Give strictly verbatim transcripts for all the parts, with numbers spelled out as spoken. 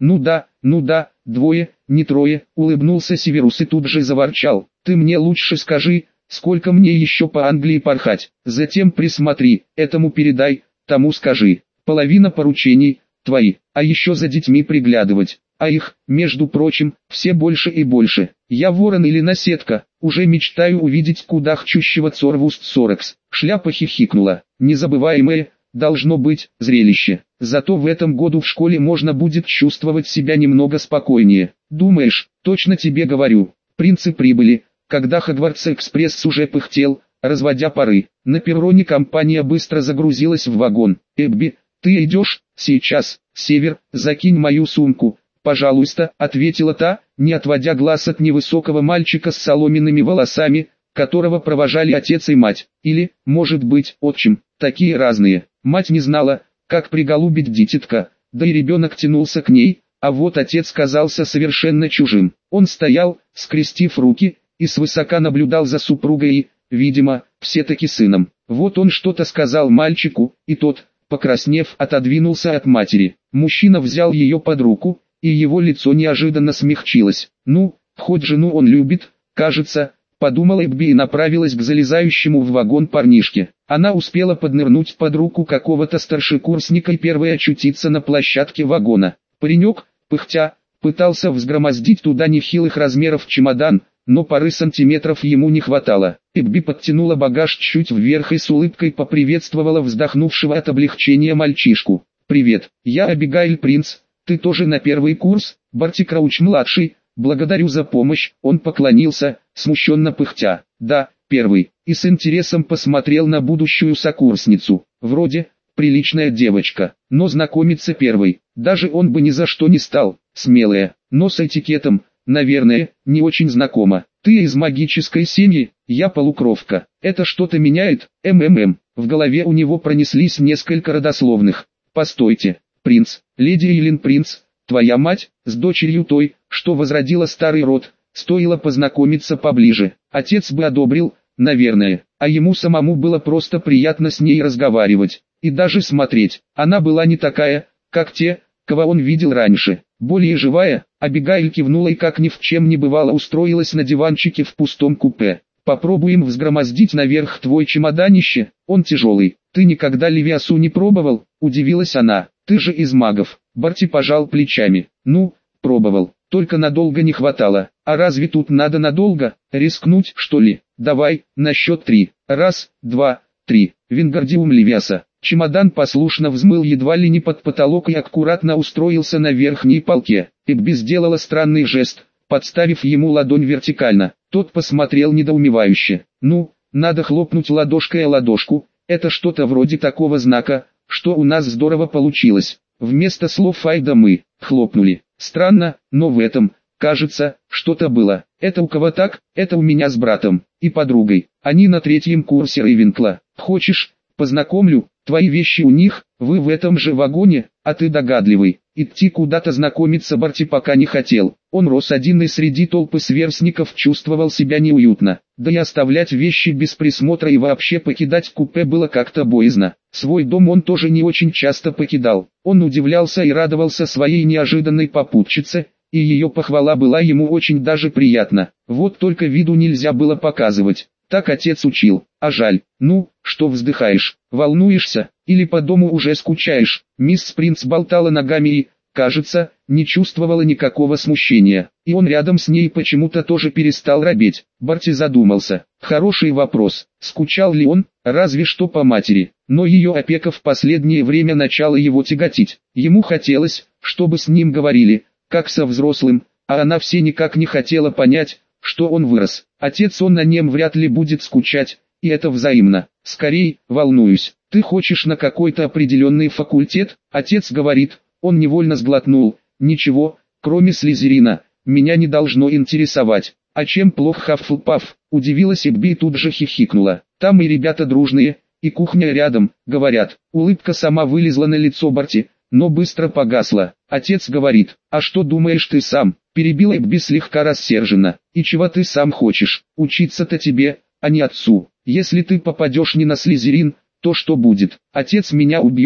Ну да, ну да, двое, не трое, улыбнулся Северус и тут же заворчал. Ты мне лучше скажи, сколько мне еще по Англии порхать, затем присмотри, этому передай, тому скажи. Половина поручений твои, а еще за детьми приглядывать. А их, между прочим, все больше и больше. Я ворон или наседка, уже мечтаю увидеть кудахчущего Цорвуст Сорекс. Шляпа хихикнула. Незабываемое, должно быть, зрелище. Зато в этом году в школе можно будет чувствовать себя немного спокойнее. Думаешь, точно тебе говорю. Принцы прибыли, когда Хогвартс-экспресс уже пыхтел, разводя пары. На перроне компания быстро загрузилась в вагон. Эбби, ты идешь? Сейчас, Север, закинь мою сумку. «Пожалуйста», — ответила та, не отводя глаз от невысокого мальчика с соломенными волосами, которого провожали отец и мать, или, может быть, отчим, такие разные. Мать не знала, как приголубить дитятка, да и ребенок тянулся к ней, а вот отец казался совершенно чужим. Он стоял, скрестив руки, и свысока наблюдал за супругой и, видимо, все-таки сыном. Вот он что-то сказал мальчику, и тот, покраснев, отодвинулся от матери. Мужчина взял ее под руку, и его лицо неожиданно смягчилось. «Ну, хоть жену он любит, кажется», — подумала Эбби и направилась к залезающему в вагон парнишке. Она успела поднырнуть под руку какого-то старшекурсника и первой очутиться на площадке вагона. Паренек, пыхтя, пытался взгромоздить туда нехилых размеров чемодан, но пары сантиметров ему не хватало. Эбби подтянула багаж чуть вверх и с улыбкой поприветствовала вздохнувшего от облегчения мальчишку. «Привет, я Абигейл Принц. Ты тоже на первый курс, Барти Крауч-младший, благодарю за помощь», он поклонился, смущенно пыхтя. «Да, первый», и с интересом посмотрел на будущую сокурсницу. Вроде, приличная девочка, но знакомиться первой, даже он бы ни за что не стал, смелая, но с этикетом, наверное, не очень знакома. «Ты из магической семьи, я полукровка, это что-то меняет, ммм», в голове у него пронеслись несколько родословных. «Постойте. Принц, леди Эйлин Принц, твоя мать, с дочерью той, что возродила старый род, стоило познакомиться поближе. Отец бы одобрил, наверное, а ему самому было просто приятно с ней разговаривать, и даже смотреть. Она была не такая, как те, кого он видел раньше, более живая». Абигейл кивнула и как ни в чем не бывало устроилась на диванчике в пустом купе. «Попробуем взгромоздить наверх твой чемоданище, он тяжелый. Ты никогда Левиасу не пробовал?» – удивилась она. «Ты же из магов». Барти пожал плечами. «Ну, пробовал, только надолго не хватало. А разве тут надо надолго? Рискнуть, что ли? Давай, на счет три. Раз, два, три». Вингардиум Левиаса. Чемодан послушно взмыл едва ли не под потолок и аккуратно устроился на верхней полке. Эбби сделала странный жест, подставив ему ладонь вертикально. Тот посмотрел недоумевающе. «Ну, надо хлопнуть ладошкой о ладошку, это что-то вроде такого знака, что у нас здорово получилось». Вместо слов Айда мы хлопнули. Странно, но в этом, кажется, что-то было. «Это у кого так?» «Это у меня с братом и подругой. Они на третьем курсе Рейвенкла. Хочешь, познакомлю? Твои вещи у них, вы в этом же вагоне, а ты догадливый». Идти куда-то знакомиться Барти пока не хотел. Он рос один и среди толпы сверстников чувствовал себя неуютно. Да и оставлять вещи без присмотра и вообще покидать купе было как-то боязно. Свой дом он тоже не очень часто покидал. Он удивлялся и радовался своей неожиданной попутчице, и ее похвала была ему очень даже приятна. Вот только виду нельзя было показывать. Так отец учил. А жаль. «Ну, что вздыхаешь? Волнуешься? Или по дому уже скучаешь?» Мисс Принц болтала ногами и, кажется, не чувствовала никакого смущения. И он рядом с ней почему-то тоже перестал робеть. Барти задумался. Хороший вопрос. Скучал ли он? Разве что по матери. Но ее опека в последнее время начала его тяготить. Ему хотелось, чтобы с ним говорили, как со взрослым, а она все никак не хотела понять, что он вырос. Отец он на нем вряд ли будет скучать, и это взаимно. «Скорей, волнуюсь. Ты хочешь на какой-то определенный факультет?» Отец говорит. Он невольно сглотнул. «Ничего, кроме Слизерина, меня не должно интересовать». «А чем плох Хаффлпаф?» Удивилась Эбби и тут же хихикнула. «Там и ребята дружные, и кухня рядом, говорят». Улыбка сама вылезла на лицо Барти, но быстро погасла. Отец говорит. «А что думаешь ты сам?» Перебила Эбби слегка рассерженно. «И чего ты сам хочешь? Учиться-то тебе, а не отцу. Если ты попадешь не на Слизерин, то что будет? Отец меня убьет,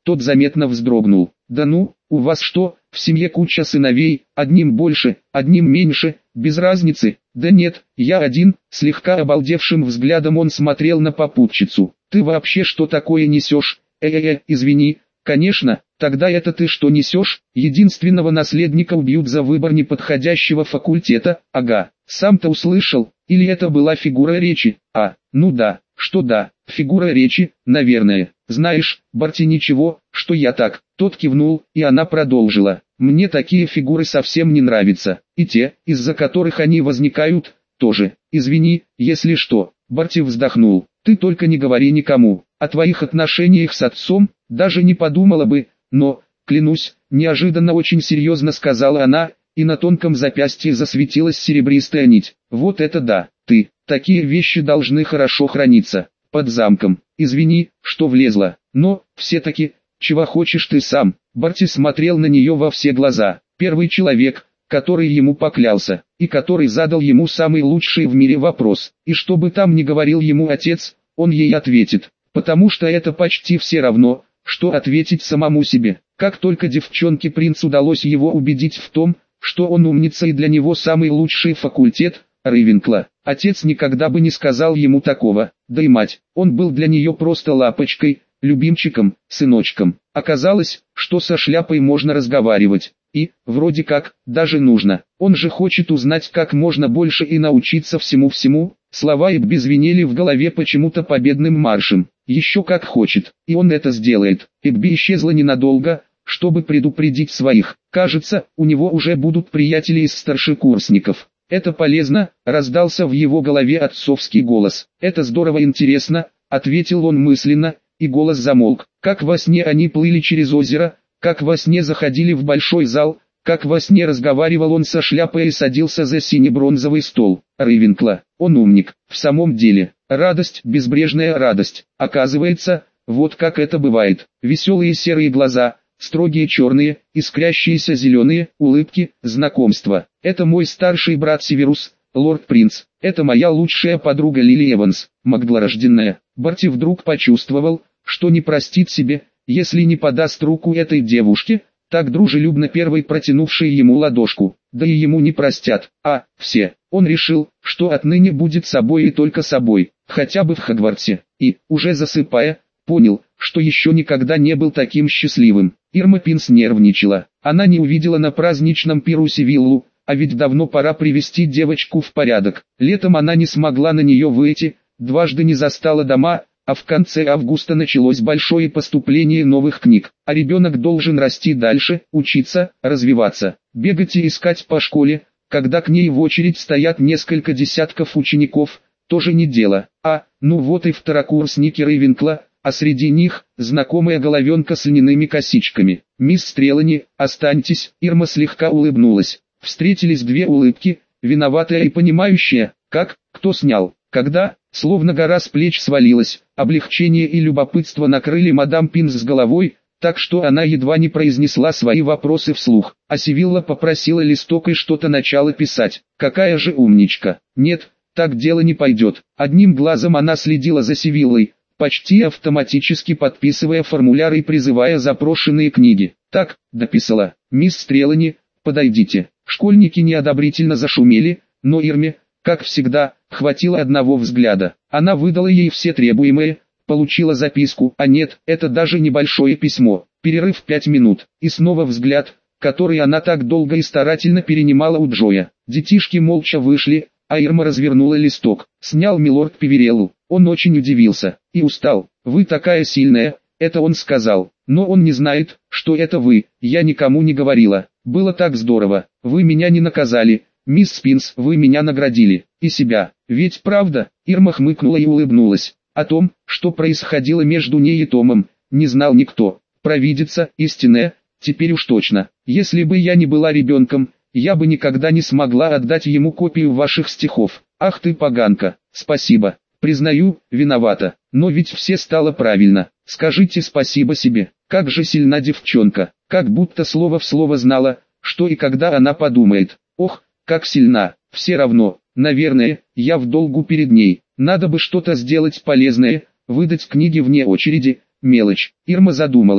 Тот заметно вздрогнул. «Да ну, у вас что, в семье куча сыновей, одним больше, одним меньше, без разницы?» «Да нет, я один», слегка обалдевшим взглядом он смотрел на попутчицу. «Ты вообще что такое несешь? Э-э-э, извини». «Конечно, тогда это ты что несешь? Единственного наследника убьют за выбор неподходящего факультета, ага. Сам-то услышал, или это была фигура речи? А, ну да, что да, фигура речи, наверное. Знаешь, Барти, ничего, что я так». Тот кивнул, и она продолжила. «Мне такие фигуры совсем не нравятся, и те, из-за которых они возникают, тоже. Извини, если что». Барти вздохнул. «Ты только не говори никому. О твоих отношениях с отцом даже не подумала бы, но, клянусь», неожиданно очень серьезно сказала она, и на тонком запястье засветилась серебристая нить. «Вот это да, ты, такие вещи должны хорошо храниться, под замком. Извини, что влезла, но, все-таки, чего хочешь ты сам?» Барти смотрел на нее во все глаза. Первый человек, который ему поклялся, и который задал ему самый лучший в мире вопрос. И что бы там ни говорил ему отец, он ей ответит, потому что это почти все равно, что ответить самому себе. Как только девчонке принц удалось его убедить в том, что он умница и для него самый лучший факультет, Рейвенкла, отец никогда бы не сказал ему такого, да и мать, он был для нее просто лапочкой, любимчиком, сыночком. Оказалось, что со шляпой можно разговаривать. И, вроде как, даже нужно. Он же хочет узнать как можно больше и научиться всему-всему. Слова Игби звенели в голове почему-то победным маршем. Еще как хочет, и он это сделает. Игби исчезла ненадолго, чтобы предупредить своих. Кажется, у него уже будут приятели из старшекурсников. Это полезно, раздался в его голове отцовский голос. Это здорово интересно, ответил он мысленно, и голос замолк. Как во сне они плыли через озеро, как во сне заходили в большой зал, как во сне разговаривал он со шляпой и садился за сине-бронзовый стол. Рейвенкла, он умник, в самом деле. Радость, безбрежная радость. Оказывается, вот как это бывает. Веселые серые глаза, строгие черные, искрящиеся зеленые, улыбки, знакомства. Это мой старший брат Северус, лорд-принц. Это моя лучшая подруга Лили Эванс, магдлорожденная. Барти вдруг почувствовал, что не простит себе, если не подаст руку этой девушке, так дружелюбно первой протянувшей ему ладошку. Да и ему не простят, а, все. Он решил, что отныне будет собой и только собой, хотя бы в Хогвартсе. И, уже засыпая, понял, что еще никогда не был таким счастливым. Ирма Пинс нервничала. Она не увидела на праздничном пирусе виллу, а ведь давно пора привести девочку в порядок. Летом она не смогла на нее выйти, дважды не застала дома, а в конце августа началось большое поступление новых книг. А ребенок должен расти дальше, учиться, развиваться, бегать и искать по школе, когда к ней в очередь стоят несколько десятков учеников, тоже не дело. А, ну вот и второкурсники Рейвенкла, а среди них, знакомая головенка с льняными косичками. «Мисс Стрелани, останьтесь», Ирма слегка улыбнулась. Встретились две улыбки, виноватая и понимающая. Как, кто снял, когда, словно гора с плеч свалилась, облегчение и любопытство накрыли мадам Пинс с головой, так что она едва не произнесла свои вопросы вслух. А Сивилла попросила листок и что-то начала писать. Какая же умничка. Нет, так дело не пойдет. Одним глазом она следила за Сивиллой, почти автоматически подписывая формуляр и призывая запрошенные книги. Так, дописала. «Мисс Стрелани, подойдите». Школьники неодобрительно зашумели, но Ирме, как всегда, хватило одного взгляда. Она выдала ей все требуемое, получила записку, а нет, это даже небольшое письмо. Перерыв пять минут, и снова взгляд, который она так долго и старательно перенимала у Джоя. Детишки молча вышли, а Ирма развернула листок. Снял милорд Певереллу. Он очень удивился и устал. «Вы такая сильная», это он сказал. «Но он не знает, что это вы, я никому не говорила. Было так здорово, вы меня не наказали, мисс Спинс, вы меня наградили, и себя, ведь правда?» Ирма хмыкнула и улыбнулась. О том, что происходило между ней и Томом, не знал никто. Провидица, истинная, теперь уж точно. Если бы я не была ребенком, я бы никогда не смогла отдать ему копию ваших стихов. Ах ты поганка, спасибо. Признаю, виновата, но ведь все стало правильно. Скажите спасибо себе, как же сильна девчонка, как будто слово в слово знала, что и когда она подумает. Ох, как сильна, все равно, наверное, я в долгу перед ней. Надо бы что-то сделать полезное, выдать книги вне очереди, мелочь. Ирма задумалась.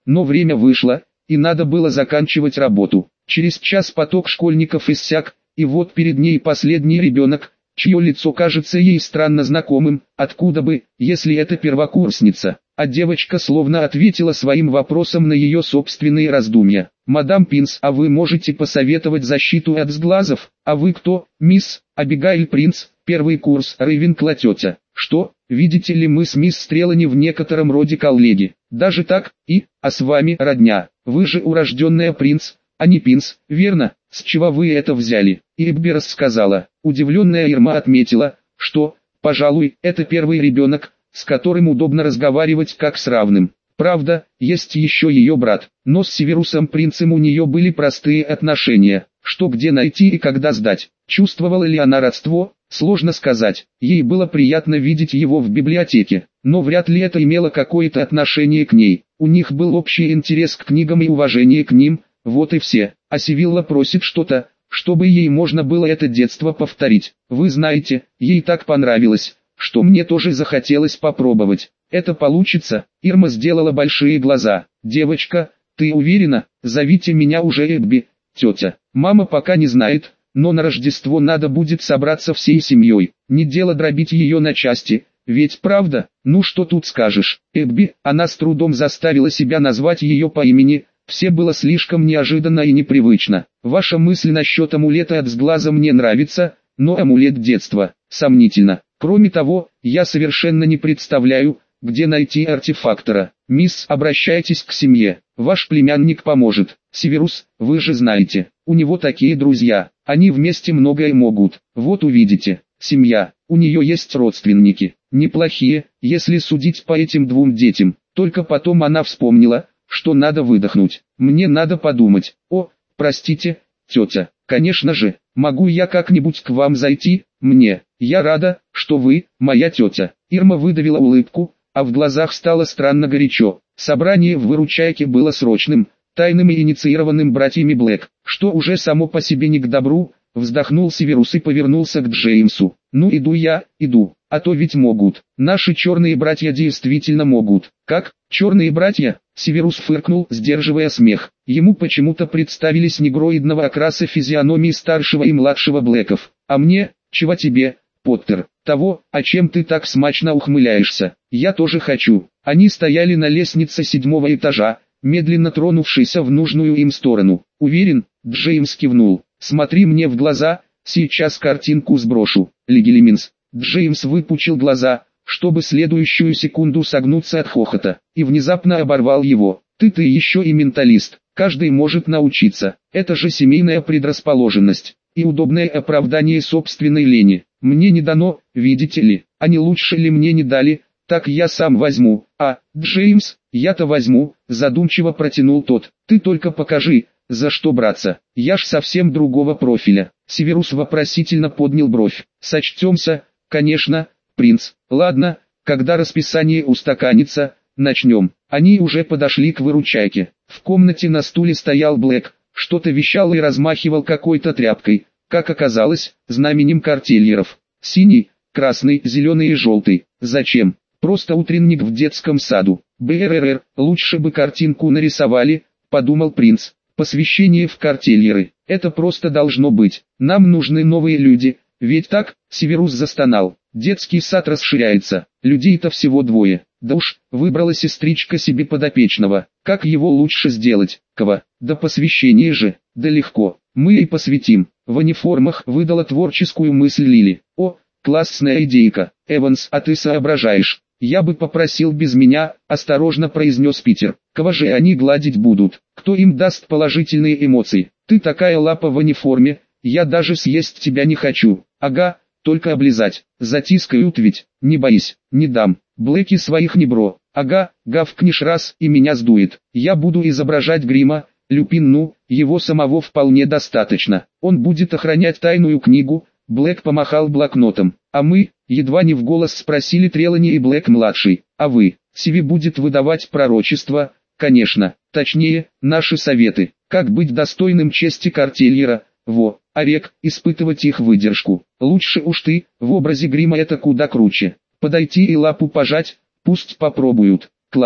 но время вышло, и надо было заканчивать работу. Через час поток школьников иссяк, и вот перед ней последний ребенок, чье лицо кажется ей странно знакомым, откуда бы, если это первокурсница. А девочка словно ответила своим вопросом на ее собственные раздумья. «Мадам Пинс, а вы можете посоветовать защиту от сглазов? А вы кто, мисс Абигайль Принц, первый курс, Рейвенкла тетя?» «Что, видите ли, мы с мисс Стрелани в некотором роде коллеги. Даже так, и, а с вами родня. Вы же урожденная Принц, а не Пинс, верно? С чего вы это взяли?» И Эбби рассказала. Удивленная Ирма отметила, что, пожалуй, это первый ребенок, с которым удобно разговаривать как с равным. Правда, есть еще ее брат, но с Северусом Принцем у нее были простые отношения. Что где найти и когда сдать? Чувствовала ли она родство? Сложно сказать. Ей было приятно видеть его в библиотеке, но вряд ли это имело какое-то отношение к ней. У них был общий интерес к книгам и уважение к ним, вот и все. А Севилла просит что-то, чтобы ей можно было это детство повторить. Вы знаете, ей так понравилось, что мне тоже захотелось попробовать. Это получится? Ирма сделала большие глаза. «Девочка, ты уверена? Зовите меня уже Эбби, тетя. Мама пока не знает, но на Рождество надо будет собраться всей семьей. Не дело дробить ее на части, ведь правда? Ну что тут скажешь?» Эбби, она с трудом заставила себя назвать ее по имени. Все было слишком неожиданно и непривычно. «Ваша мысль насчет амулета от сглаза мне нравится, но амулет детства, сомнительно. Кроме того, я совершенно не представляю, где найти артефактора. Мисс, обращайтесь к семье, ваш племянник поможет. Северус, вы же знаете, у него такие друзья, они вместе многое могут. Вот увидите, семья, у нее есть родственники, неплохие, если судить по этим двум детям». Только потом она вспомнила, что надо выдохнуть. «Мне надо подумать. О, простите, тетя, конечно же, могу я как-нибудь к вам зайти? Мне, я рада, что вы, моя тетя». Ирма выдавила улыбку, а в глазах стало странно горячо. Собрание в выручайке было срочным, тайным и инициированным братьями Блэк, что уже само по себе не к добру. Вздохнул Северус и повернулся к Джеймсу. «Ну иду я, иду, а то ведь могут. Наши черные братья действительно могут». «Как, черные братья?» Северус фыркнул, сдерживая смех. Ему почему-то представились негроидного окраса физиономии старшего и младшего Блэков. «А мне, чего тебе, Поттер? Того, о чем ты так смачно ухмыляешься. Я тоже хочу». Они стояли на лестнице седьмого этажа, медленно тронувшейся в нужную им сторону. «Уверен?» Джеймс кивнул. «Смотри мне в глаза, сейчас картинку сброшу». Легилиминс. Джеймс выпучил глаза, чтобы следующую секунду согнуться от хохота, и внезапно оборвал его. «Ты-ты еще и менталист, каждый может научиться, это же семейная предрасположенность, и удобное оправдание собственной лени. Мне не дано, видите ли, а не лучше ли мне не дали, так я сам возьму». «А, Джеймс, я-то возьму», задумчиво протянул тот. «Ты только покажи, за что браться, я ж совсем другого профиля». Северус вопросительно поднял бровь. «Сочтемся, конечно, принц. Ладно, когда расписание устаканится, начнем». Они уже подошли к выручайке. В комнате на стуле стоял Блэк, что-то вещал и размахивал какой-то тряпкой, как оказалось, знаменем картельеров. Синий, красный, зеленый и желтый. Зачем? Просто утренник в детском саду. БРРР, лучше бы картинку нарисовали, подумал принц. Посвящение в картельеры. Это просто должно быть. Нам нужны новые люди. Ведь так? Северус застонал. Детский сад расширяется. Людей-то всего двое. Да уж, выбрала сестричка себе подопечного. Как его лучше сделать? Кого? Да посвящение же. Да легко. Мы и посвятим. В униформах выдала творческую мысль Лили. О, классная идейка. Эванс, а ты соображаешь. «Я бы попросил без меня», – осторожно произнес Питер. «Кого же они гладить будут? Кто им даст положительные эмоции? Ты такая лапа в униформе, я даже съесть тебя не хочу». «Ага, только облизать. Затискают ведь, не боись, не дам. Блэки своих не бро. Ага, гавкнешь раз и меня сдует. Я буду изображать грима, Люпин, ну, его самого вполне достаточно. Он будет охранять тайную книгу». Блэк помахал блокнотом. «А мы?» — едва не в голос спросили Трелани и Блэк-младший. «А вы?» Сиви будет выдавать пророчество, конечно, точнее, наши советы, как быть достойным чести картельера, во, Орек, испытывать их выдержку. Лучше уж ты, в образе грима это куда круче. Подойти и лапу пожать, пусть попробуют. Класс,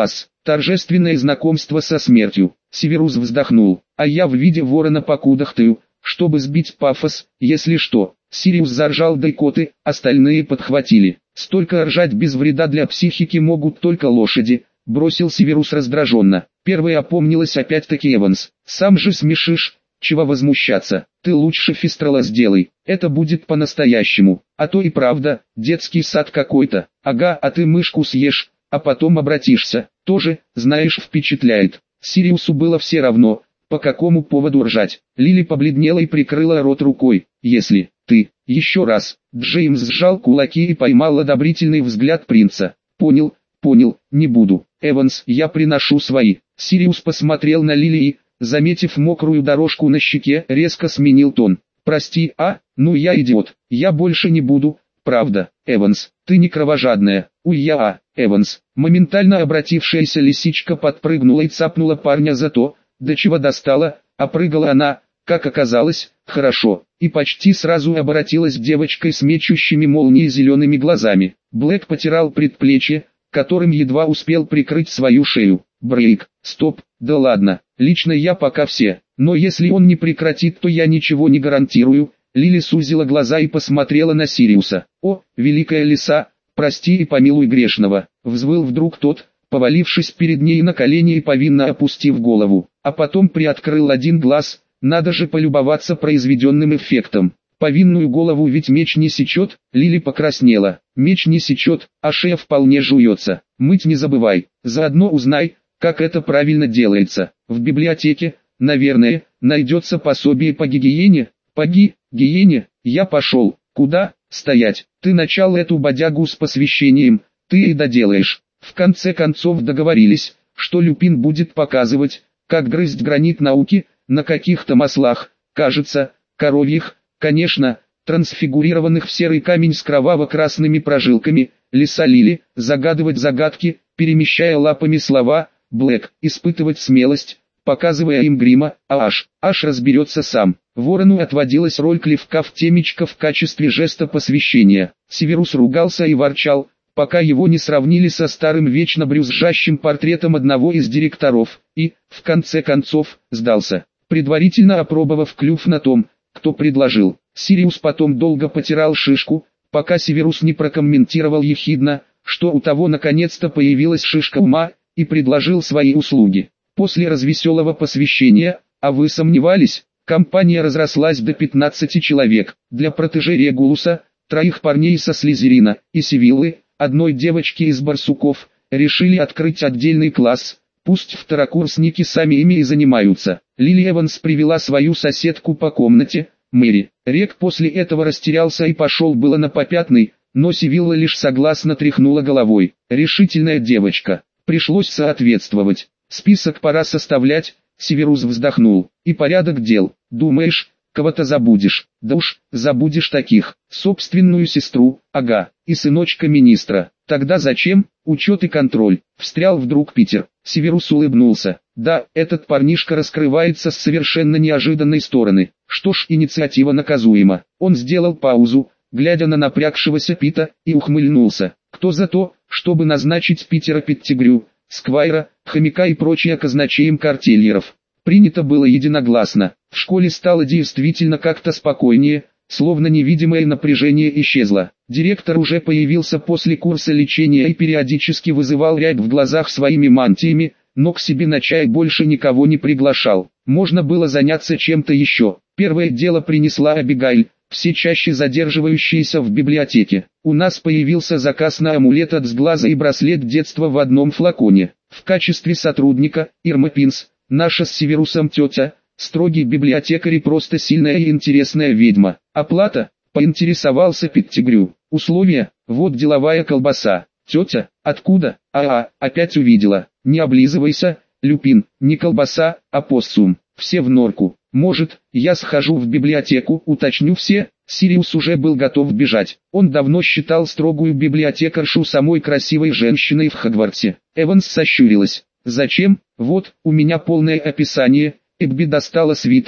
торжественное знакомство со смертью. Северус вздохнул. А я в виде ворона покудахтаю, чтобы сбить пафос, если что. Сириус заржал, да и коты, остальные подхватили. Столько ржать без вреда для психики могут только лошади, бросил Северус раздраженно. Первой опомнилась опять-таки Эванс. Сам же смешишь, чего возмущаться. Ты лучше Фистрала сделай, это будет по-настоящему. А то и правда, детский сад какой-то. Ага, а ты мышку съешь, а потом обратишься. Тоже, знаешь, впечатляет. Сириусу было все равно, по какому поводу ржать. Лили побледнела и прикрыла рот рукой. Если ты еще раз, Джеймс сжал кулаки и поймал одобрительный взгляд принца. Понял, понял, не буду. Эванс, я приношу свои. Сириус посмотрел на Лили и, заметив мокрую дорожку на щеке, резко сменил тон. Прости, а, ну я идиот, я больше не буду, правда. Эванс, ты не кровожадная. Уй я, а, Эванс. Моментально обратившаяся лисичка подпрыгнула и цапнула парня за то, до чего достала, а прыгала она, как оказалось, хорошо, и почти сразу обратилась девочкой с мечущими молнией зелеными глазами. Блэк потирал предплечье, которым едва успел прикрыть свою шею. Брейк, стоп, да ладно, лично я пока все, но если он не прекратит, то я ничего не гарантирую. Лили сузила глаза и посмотрела на Сириуса. О, великая лиса, прости и помилуй грешного, взвыл вдруг тот, повалившись перед ней на колени и повинно опустив голову, а потом приоткрыл один глаз. Надо же полюбоваться произведенным эффектом. Повинную голову ведь меч не сечет. Лили покраснела. Меч не сечет, а шея вполне жуется. Мыть не забывай, заодно узнай, как это правильно делается. В библиотеке, наверное, найдется пособие по гигиене. По ги, гигиене, я пошел. Куда? Стоять. Ты начал эту бодягу с посвящением, ты и доделаешь. В конце концов договорились, что Люпин будет показывать, как грызть гранит науки, на каких-то маслах, кажется, коровьих, конечно, трансфигурированных в серый камень с кроваво-красными прожилками. Лиса Лили, загадывать загадки, перемещая лапами слова. Блэк, испытывать смелость, показывая им грима, а аж, аж разберется сам. Ворону отводилась роль клевка в темечко в качестве жеста посвящения. Северус ругался и ворчал, пока его не сравнили со старым вечно брюзжащим портретом одного из директоров, и, в конце концов, сдался, предварительно опробовав клюв на том, кто предложил. Сириус потом долго потирал шишку, пока Северус не прокомментировал ехидно, что у того наконец-то появилась шишка ума, и предложил свои услуги. После развеселого посвящения, а вы сомневались, компания разрослась до пятнадцати человек. Для протеже Регулуса, троих парней со Слизерина и Сивиллы, одной девочки из Барсуков, решили открыть отдельный класс. Пусть второкурсники сами ими и занимаются. Лили Эванс привела свою соседку по комнате, Мэри. Рек после этого растерялся и пошел было на попятный, но Сивилла лишь согласно тряхнула головой. Решительная девочка. Пришлось соответствовать. Список пора составлять. Северус вздохнул. И порядок дел. Думаешь, кого-то забудешь? Да уж, забудешь таких. Собственную сестру, ага, и сыночка министра. Тогда зачем? Учет и контроль. Встрял вдруг Питер. Северус улыбнулся. Да, этот парнишка раскрывается с совершенно неожиданной стороны. Что ж, инициатива наказуема. Он сделал паузу, глядя на напрягшегося Пита, и ухмыльнулся. Кто за то, чтобы назначить Питера Петтигрю, Сквайра, хомяка и прочее казначеем картельеров? Принято было единогласно. В школе стало действительно как-то спокойнее, словно невидимое напряжение исчезло. Директор уже появился после курса лечения и периодически вызывал рябь в глазах своими мантиями, но к себе на чай больше никого не приглашал. Можно было заняться чем-то еще. Первое дело принесла Абигайль, все чаще задерживающаяся в библиотеке. У нас появился заказ на амулет от сглаза и браслет детства в одном флаконе. В качестве сотрудника, Ирма Пинс, наша с Северусом тетя, строгий библиотекарь и просто сильная и интересная ведьма. Оплата? Поинтересовался Петтигрю. Условия? Вот деловая колбаса. Тетя? Откуда? А-а, опять увидела. Не облизывайся, Люпин, не колбаса, а поссум. Все в норку. Может, я схожу в библиотеку, уточню все? Сириус уже был готов бежать. Он давно считал строгую библиотекаршу самой красивой женщиной в Хогвартсе. Эванс сощурилась. Зачем? Вот, у меня полное описание. Эбби достала свиток,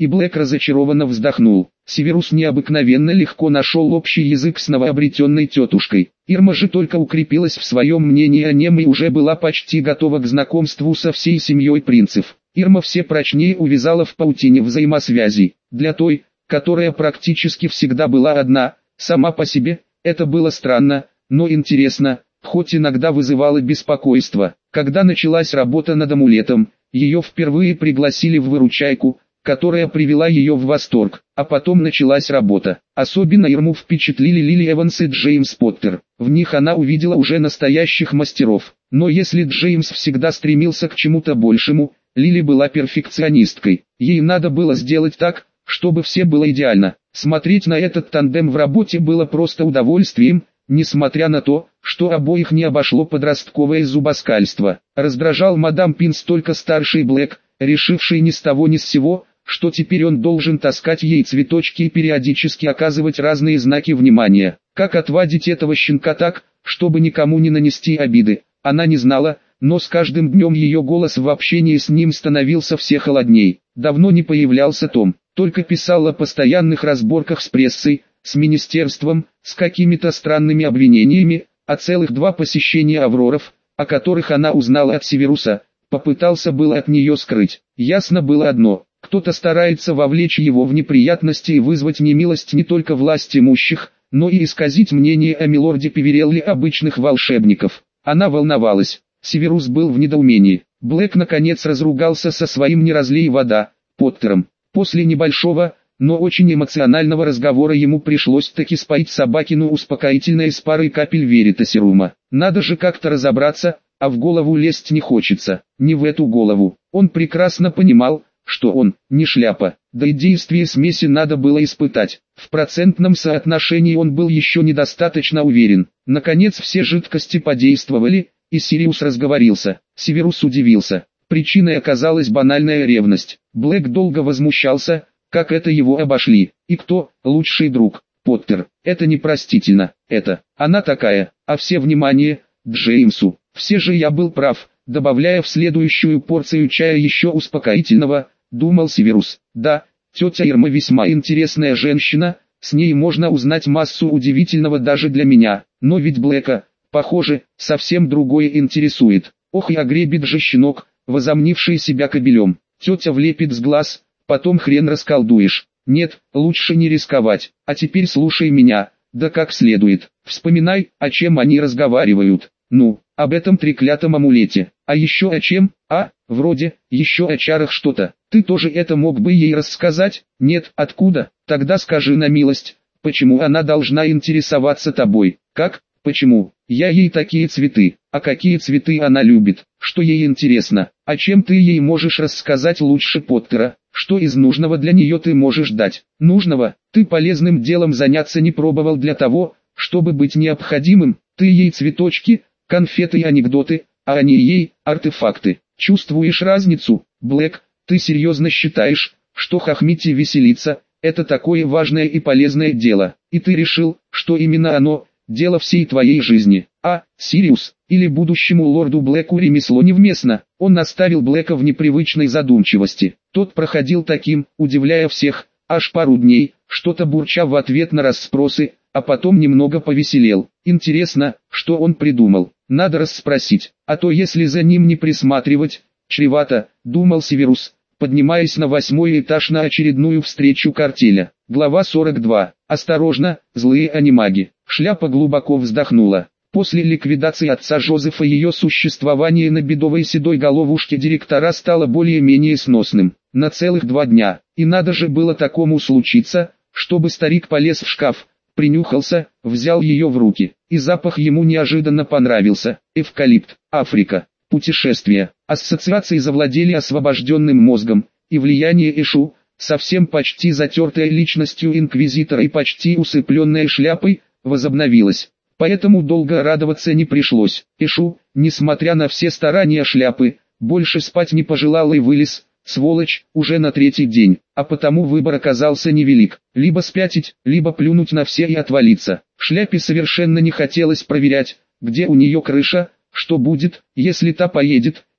и Блэк разочарованно вздохнул. Северус необыкновенно легко нашел общий язык с новообретенной тетушкой. Ирма же только укрепилась в своем мнении о нем и уже была почти готова к знакомству со всей семьей принцев. Ирма все прочнее увязала в паутине взаимосвязей. Для той, которая практически всегда была одна, сама по себе, это было странно, но интересно, хоть иногда вызывало беспокойство. Когда началась работа над амулетом, ее впервые пригласили в выручайку, которая привела ее в восторг, а потом началась работа. Особенно Ирму впечатлили Лили Эванс и Джеймс Поттер. В них она увидела уже настоящих мастеров. Но если Джеймс всегда стремился к чему-то большему, Лили была перфекционисткой. Ей надо было сделать так, чтобы все было идеально. Смотреть на этот тандем в работе было просто удовольствием, несмотря на то, что обоих не обошло подростковое зубоскальство. Раздражал мадам Пинс только старший Блэк, решивший ни с того ни с сего, что теперь он должен таскать ей цветочки и периодически оказывать разные знаки внимания. Как отвадить этого щенка так, чтобы никому не нанести обиды, она не знала, но с каждым днем ее голос в общении с ним становился все холодней. Давно не появлялся Том, только писал о постоянных разборках с прессой, с министерством, с какими-то странными обвинениями, а целых два посещения Авроров, о которых она узнала от Северуса, попытался было от нее скрыть. Ясно было одно: кто-то старается вовлечь его в неприятности и вызвать немилость не только власть имущих, но и исказить мнение о милорде Певерелле обычных волшебников. Она волновалась. Северус был в недоумении. Блэк наконец разругался со своим «не разлей вода» Поттером. После небольшого, но очень эмоционального разговора ему пришлось таки споить собакину успокоительное с парой капель веритасирума. Надо же как-то разобраться, а в голову лезть не хочется. Не в эту голову. Он прекрасно понимал, что он не шляпа, да и действие смеси надо было испытать. В процентном соотношении он был еще недостаточно уверен. Наконец все жидкости подействовали, и Сириус разговорился. Северус удивился. Причиной оказалась банальная ревность. Блэк долго возмущался, как это его обошли. И кто, лучший друг? Поттер. Это непростительно. Это, она такая, а все внимание, Джеймсу. Все же я был прав, добавляя в следующую порцию чая еще успокоительного, думал Северус. Да, тетя Ирма весьма интересная женщина, с ней можно узнать массу удивительного даже для меня. Но ведь Блэка, похоже, совсем другое интересует. Ох и огребет же щенок, возомнивший себя кобелем. Тетя влепит с глаз, потом хрен расколдуешь. Нет, лучше не рисковать. А теперь слушай меня, да как следует. Вспоминай, о чем они разговаривают. Ну, об этом треклятом амулете. А еще о чем? А, вроде, еще о чарах что-то. Ты тоже это мог бы ей рассказать? Нет, откуда? Тогда скажи на милость, почему она должна интересоваться тобой? Как? Почему? Я ей такие цветы. А какие цветы она любит? Что ей интересно? А чем ты ей можешь рассказать лучше Поттера? Что из нужного для нее ты можешь дать? Нужного? Ты полезным делом заняться не пробовал для того, чтобы быть необходимым? Ты ей цветочки, конфеты и анекдоты, а они ей артефакты. Чувствуешь разницу, Блэк? Ты серьезно считаешь, что хохмить и веселиться – это такое важное и полезное дело? И ты решил, что именно оно – дело всей твоей жизни? А, Сириус, или будущему лорду Блэку ремесло невместно? Он оставил Блэка в непривычной задумчивости. Тот проходил таким, удивляя всех, аж пару дней, что-то бурча в ответ на расспросы, а потом немного повеселел. Интересно, что он придумал? Надо расспросить, а то если за ним не присматривать, чревато, думал Северус, поднимаясь на восьмой этаж на очередную встречу картеля. Глава сорок два. Осторожно, злые анимаги. Шляпа глубоко вздохнула. После ликвидации отца Жозефа ее существование на бедовой седой головушке директора стало более-менее сносным. На целых два дня. И надо же было такому случиться, чтобы старик полез в шкаф, принюхался, взял ее в руки. И запах ему неожиданно понравился. Эвкалипт, Африка, путешествия. Ассоциации завладели освобожденным мозгом, и влияние Эшу, совсем почти затертая личностью инквизитора и почти усыпленная шляпой, возобновилось. Поэтому долго радоваться не пришлось. Эшу, несмотря на все старания шляпы, больше спать не пожелал и вылез, сволочь, уже на третий день. А потому выбор оказался невелик. Либо спятить, либо плюнуть на все и отвалиться. Шляпе совершенно не хотелось проверять, где у нее крыша, что будет, если та поедет,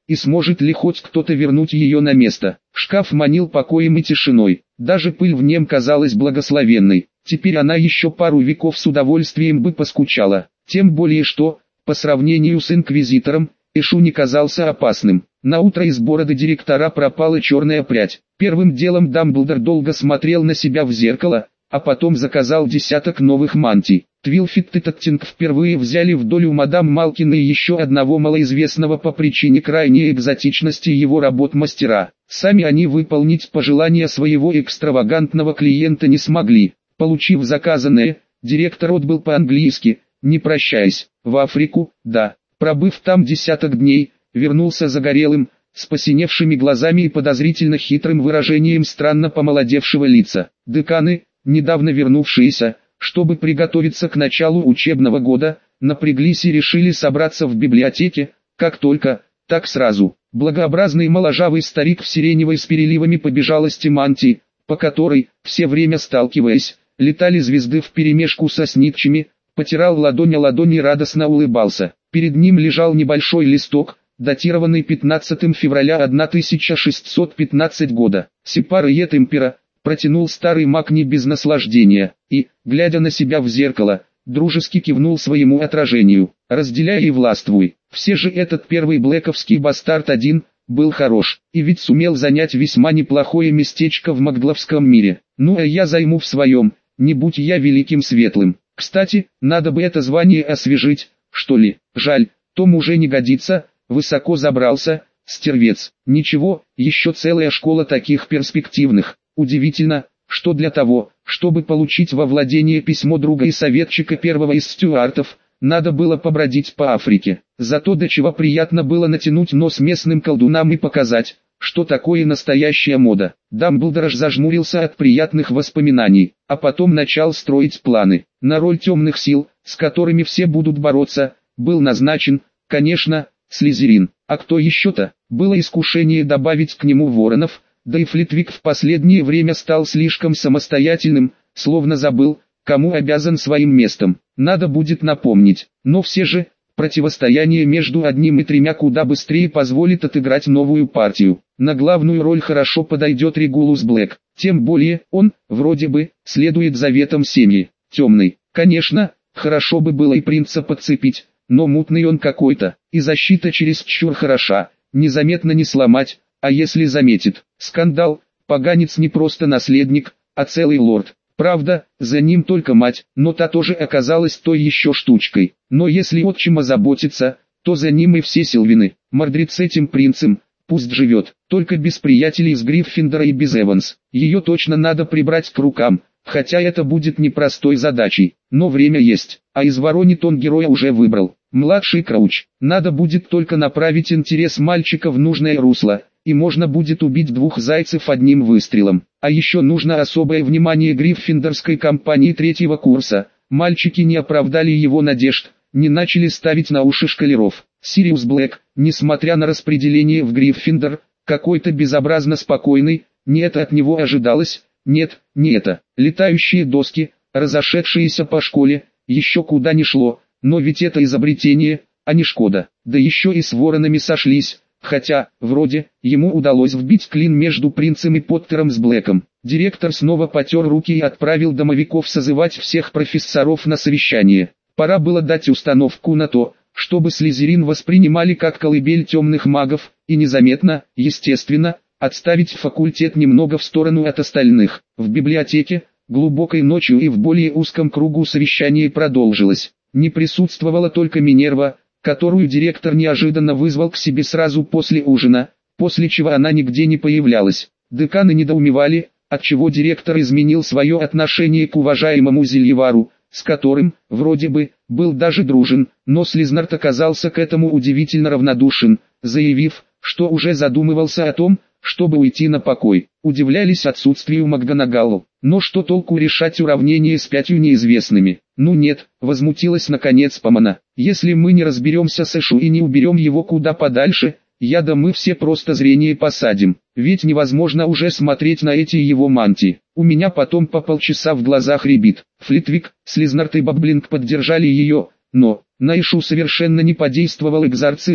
и сможет ли хоть кто-то вернуть ее на место. Шкаф манил покоем и тишиной, даже пыль в нем казалась благословенной. Теперь она еще пару веков с удовольствием бы поскучала, тем более что, по сравнению с инквизитором, Эшу не казался опасным. Наутро из бороды директора пропала черная прядь. Первым делом Дамблдор долго смотрел на себя в зеркало, а потом заказал десяток новых мантий. Твилфит и Таттинг впервые взяли в долю мадам Малкин и еще одного малоизвестного по причине крайней экзотичности его работ мастера. Сами они выполнить пожелания своего экстравагантного клиента не смогли. Получив заказанное, директор отбыл по-английски, не прощаясь, в Африку, да. Пробыв там десяток дней, вернулся загорелым, с посиневшими глазами и подозрительно хитрым выражением странно помолодевшего лица. Деканы, недавно вернувшиеся, чтобы приготовиться к началу учебного года, напряглись и решили собраться в библиотеке, как только, так сразу. Благообразный моложавый старик в сиреневой с переливами побежал из мантии, по которой, все время сталкиваясь, летали звезды вперемешку со снитчами, потирал ладонь о ладонь и радостно улыбался. Перед ним лежал небольшой листок, датированный пятнадцатого февраля тысяча шестьсот пятнадцатого года. «Сепар ет импера», протянул старый маг не без наслаждения, и, глядя на себя в зеркало, дружески кивнул своему отражению. «Разделяй и властвуй». Все же этот первый блэковский бастард один, был хорош, и ведь сумел занять весьма неплохое местечко в магловском мире. Ну а я займу в своем, не будь я великим светлым. Кстати, надо бы это звание освежить, что ли. Жаль, Том уже не годится, высоко забрался, стервец. Ничего, еще целая школа таких перспективных. Удивительно, что для того, чтобы получить во владение письмо друга и советчика первого из стюартов, надо было побродить по Африке. Зато до чего приятно было натянуть нос местным колдунам и показать, что такое настоящая мода. Дамблдор аж зажмурился от приятных воспоминаний, а потом начал строить планы. На роль темных сил, с которыми все будут бороться, был назначен, конечно, Слизерин. А кто еще-то? Было искушение добавить к нему воронов, да и Флитвик в последнее время стал слишком самостоятельным, словно забыл, кому обязан своим местом. Надо будет напомнить, но все же, противостояние между одним и тремя куда быстрее позволит отыграть новую партию. На главную роль хорошо подойдет Регулус Блэк, тем более он, вроде бы, следует заветам семьи. Темный, конечно, хорошо бы было и принца подцепить, но мутный он какой-то, и защита чересчур хороша, незаметно не сломать, а если заметит, скандал, поганец не просто наследник, а целый лорд. Правда, за ним только мать, но та тоже оказалась той еще штучкой. Но если отчим озаботится, то за ним и все Сильвины. Мордрид с этим принцем, пусть живет, только без приятелей из Гриффиндора и без Эванс. Ее точно надо прибрать к рукам, хотя это будет непростой задачей. Но время есть, а из Воронит он героя уже выбрал. Младший Крауч. Надо будет только направить интерес мальчика в нужное русло, и можно будет убить двух зайцев одним выстрелом. А еще нужно особое внимание гриффиндорской компании третьего курса. Мальчики не оправдали его надежд, не начали ставить на уши шкалеров. Сириус Блэк, несмотря на распределение в Гриффиндор, какой-то безобразно спокойный, не это от него ожидалось, нет, не это. Летающие доски, разошедшиеся по школе, еще куда ни шло, но ведь это изобретение, а не Шкода. Да еще и с воронами сошлись. Хотя, вроде, ему удалось вбить клин между принцем и Поттером с Блэком. Директор снова потер руки и отправил домовиков созывать всех профессоров на совещание. Пора было дать установку на то, чтобы Слизерин воспринимали как колыбель темных магов, и незаметно, естественно, отставить факультет немного в сторону от остальных. В библиотеке, глубокой ночью и в более узком кругу совещание продолжилось. Не присутствовала только Минерва, которую директор неожиданно вызвал к себе сразу после ужина, после чего она нигде не появлялась. Деканы недоумевали, отчего директор изменил свое отношение к уважаемому Зельевару, с которым, вроде бы, был даже дружен, но Слизнард оказался к этому удивительно равнодушен, заявив, что уже задумывался о том, чтобы уйти на покой. Удивлялись отсутствию МакГонагалл. Но что толку решать уравнение с пятью неизвестными? Ну нет, возмутилась наконец Помона. Если мы не разберемся с Эшу и не уберем его куда подальше, я да мы все просто зрение посадим. Ведь невозможно уже смотреть на эти его мантии. У меня потом по полчаса в глазах рябит. Флитвик, Слизнард и Бабблинг поддержали ее, но на Эшу совершенно не подействовал экзорцизм,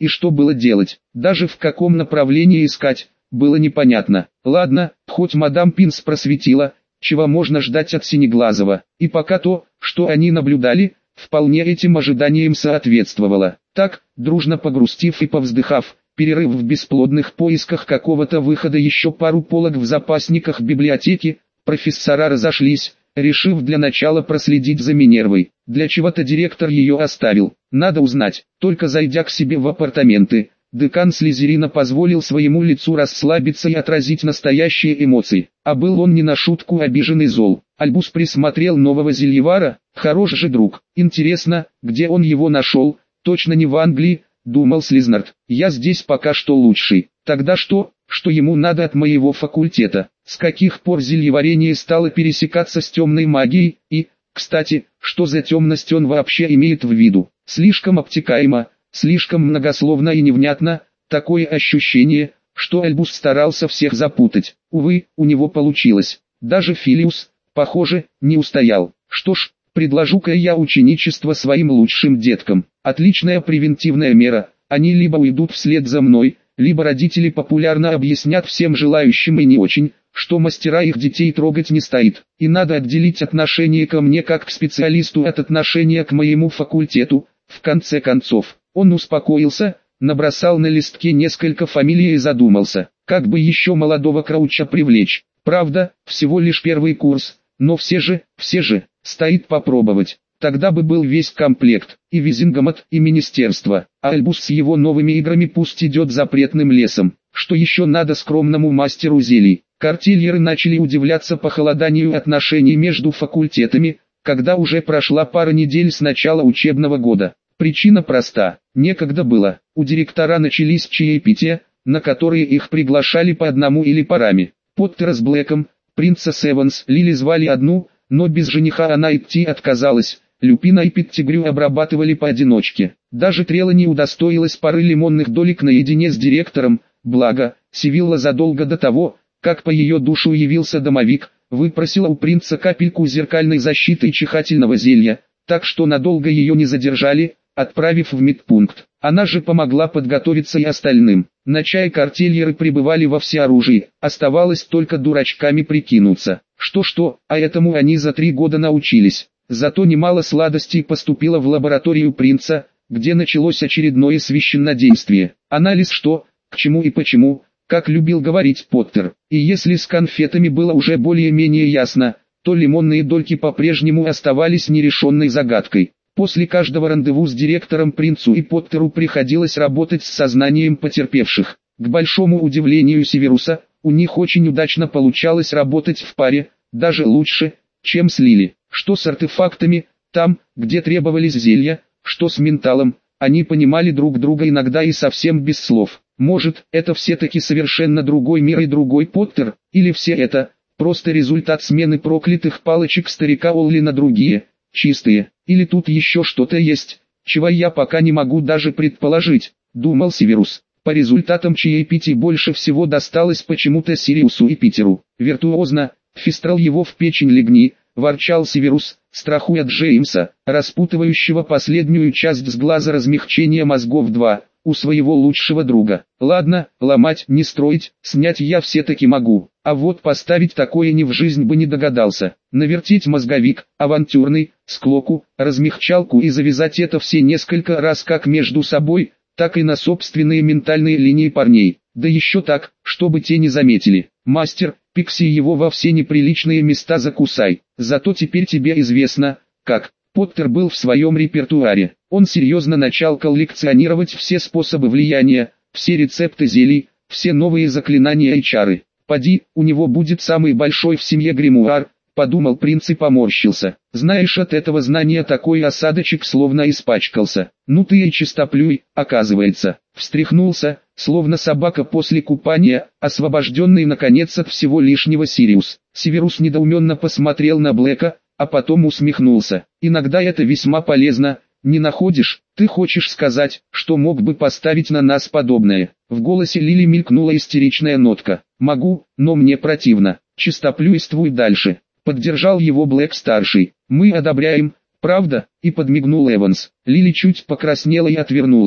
и что было делать, даже в каком направлении искать, было непонятно. Ладно, хоть мадам Пинс просветила, чего можно ждать от Синеглазого, и пока то, что они наблюдали, вполне этим ожиданиям соответствовало. Так, дружно погрустив и повздыхав, перерыв в бесплодных поисках какого-то выхода еще пару полок в запасниках библиотеки, профессора разошлись, решив для начала проследить за Минервой. Для чего-то директор ее оставил, надо узнать. Только зайдя к себе в апартаменты, декан Слизерина позволил своему лицу расслабиться и отразить настоящие эмоции. А был он не на шутку обижен и зол. Альбус присмотрел нового зельевара, хорош же друг. Интересно, где он его нашел? Точно не в Англии, думал Слизнард. Я здесь пока что лучший. Тогда что, что ему надо от моего факультета? С каких пор зельеварение стало пересекаться с темной магией? И, кстати, что за темность он вообще имеет в виду? Слишком обтекаемо, слишком многословно и невнятно, такое ощущение, что Альбус старался всех запутать. Увы, у него получилось. Даже Филиус, похоже, не устоял. Что ж, предложу-ка я ученичество своим лучшим деткам. Отличная превентивная мера, они либо уйдут вслед за мной, либо родители популярно объяснят всем желающим и не очень, что мастера их детей трогать не стоит. И надо отделить отношение ко мне как к специалисту от отношения к моему факультету. В конце концов, он успокоился, набросал на листке несколько фамилий и задумался, как бы еще молодого Крауча привлечь. Правда, всего лишь первый курс, но все же, все же, стоит попробовать. Тогда бы был весь комплект, и Визингомат, и министерство, а Альбус с его новыми играми пусть идет запретным лесом. Что еще надо скромному мастеру зелий? Картильеры начали удивляться похолоданию отношений между факультетами, когда уже прошла пара недель с начала учебного года. Причина проста, некогда было, у директора начались чаепития, на которые их приглашали по одному или парами. Поттера с Блэком, принцесс Эванс, Лили звали одну, но без жениха она идти отказалась. Люпина и Петтигрю обрабатывали поодиночке. Даже Трела не удостоилась пары лимонных долек наедине с директором, благо, Сивилла задолго до того, как по ее душу явился домовик, выпросила у принца капельку зеркальной защиты и чихательного зелья, так что надолго ее не задержали, отправив в медпункт. Она же помогла подготовиться и остальным. На чай картельеры пребывали во всеоружии, оставалось только дурачками прикинуться. Что-что, а этому они за три года научились. Зато немало сладостей поступило в лабораторию принца, где началось очередное священнодействие. Анализ что, к чему и почему, как любил говорить Поттер. И если с конфетами было уже более-менее ясно, то лимонные дольки по-прежнему оставались нерешенной загадкой. После каждого рандеву с директором принцу и Поттеру приходилось работать с сознанием потерпевших. К большому удивлению Северуса, у них очень удачно получалось работать в паре, даже лучше, чем с Лили. Что с артефактами, там, где требовались зелья, что с менталом, они понимали друг друга иногда и совсем без слов. Может, это все-таки совершенно другой мир и другой Поттер, или все это, просто результат смены проклятых палочек старика Олли на другие, чистые, или тут еще что-то есть, чего я пока не могу даже предположить, думал Северус. По результатам чаепитий больше всего досталось почему-то Сириусу и Питеру. Виртуозно, фистрал его в печень легни, ворчал Северус, страхуя Джеймса, распутывающего последнюю часть с глаза размягчения мозгов два, у своего лучшего друга. Ладно, ломать, не строить, снять я все-таки могу, а вот поставить такое ни в жизнь бы не догадался. Навертеть мозговик, авантюрный, склоку, размягчалку и завязать это все несколько раз как между собой, так и на собственные ментальные линии парней. Да еще так, чтобы те не заметили. Мастер, пикси его во все неприличные места закусай. Зато теперь тебе известно, как. Поттер был в своем репертуаре. Он серьезно начал коллекционировать все способы влияния, все рецепты зелий, все новые заклинания и чары. Поди, у него будет самый большой в семье гримуар, подумал принц и поморщился. Знаешь, от этого знания такой осадочек словно испачкался. Ну ты и чистоплюй, оказывается. Встряхнулся, словно собака после купания, освобожденный наконец от всего лишнего Сириус. Северус недоуменно посмотрел на Блэка, а потом усмехнулся. Иногда это весьма полезно, не находишь? Ты хочешь сказать, что мог бы поставить на нас подобное? В голосе Лили мелькнула истеричная нотка. Могу, но мне противно. Чистоплюйствуй дальше. Поддержал его Блэк-старший. Мы одобряем, правда? И подмигнул Эванс. Лили чуть покраснела и отвернулась.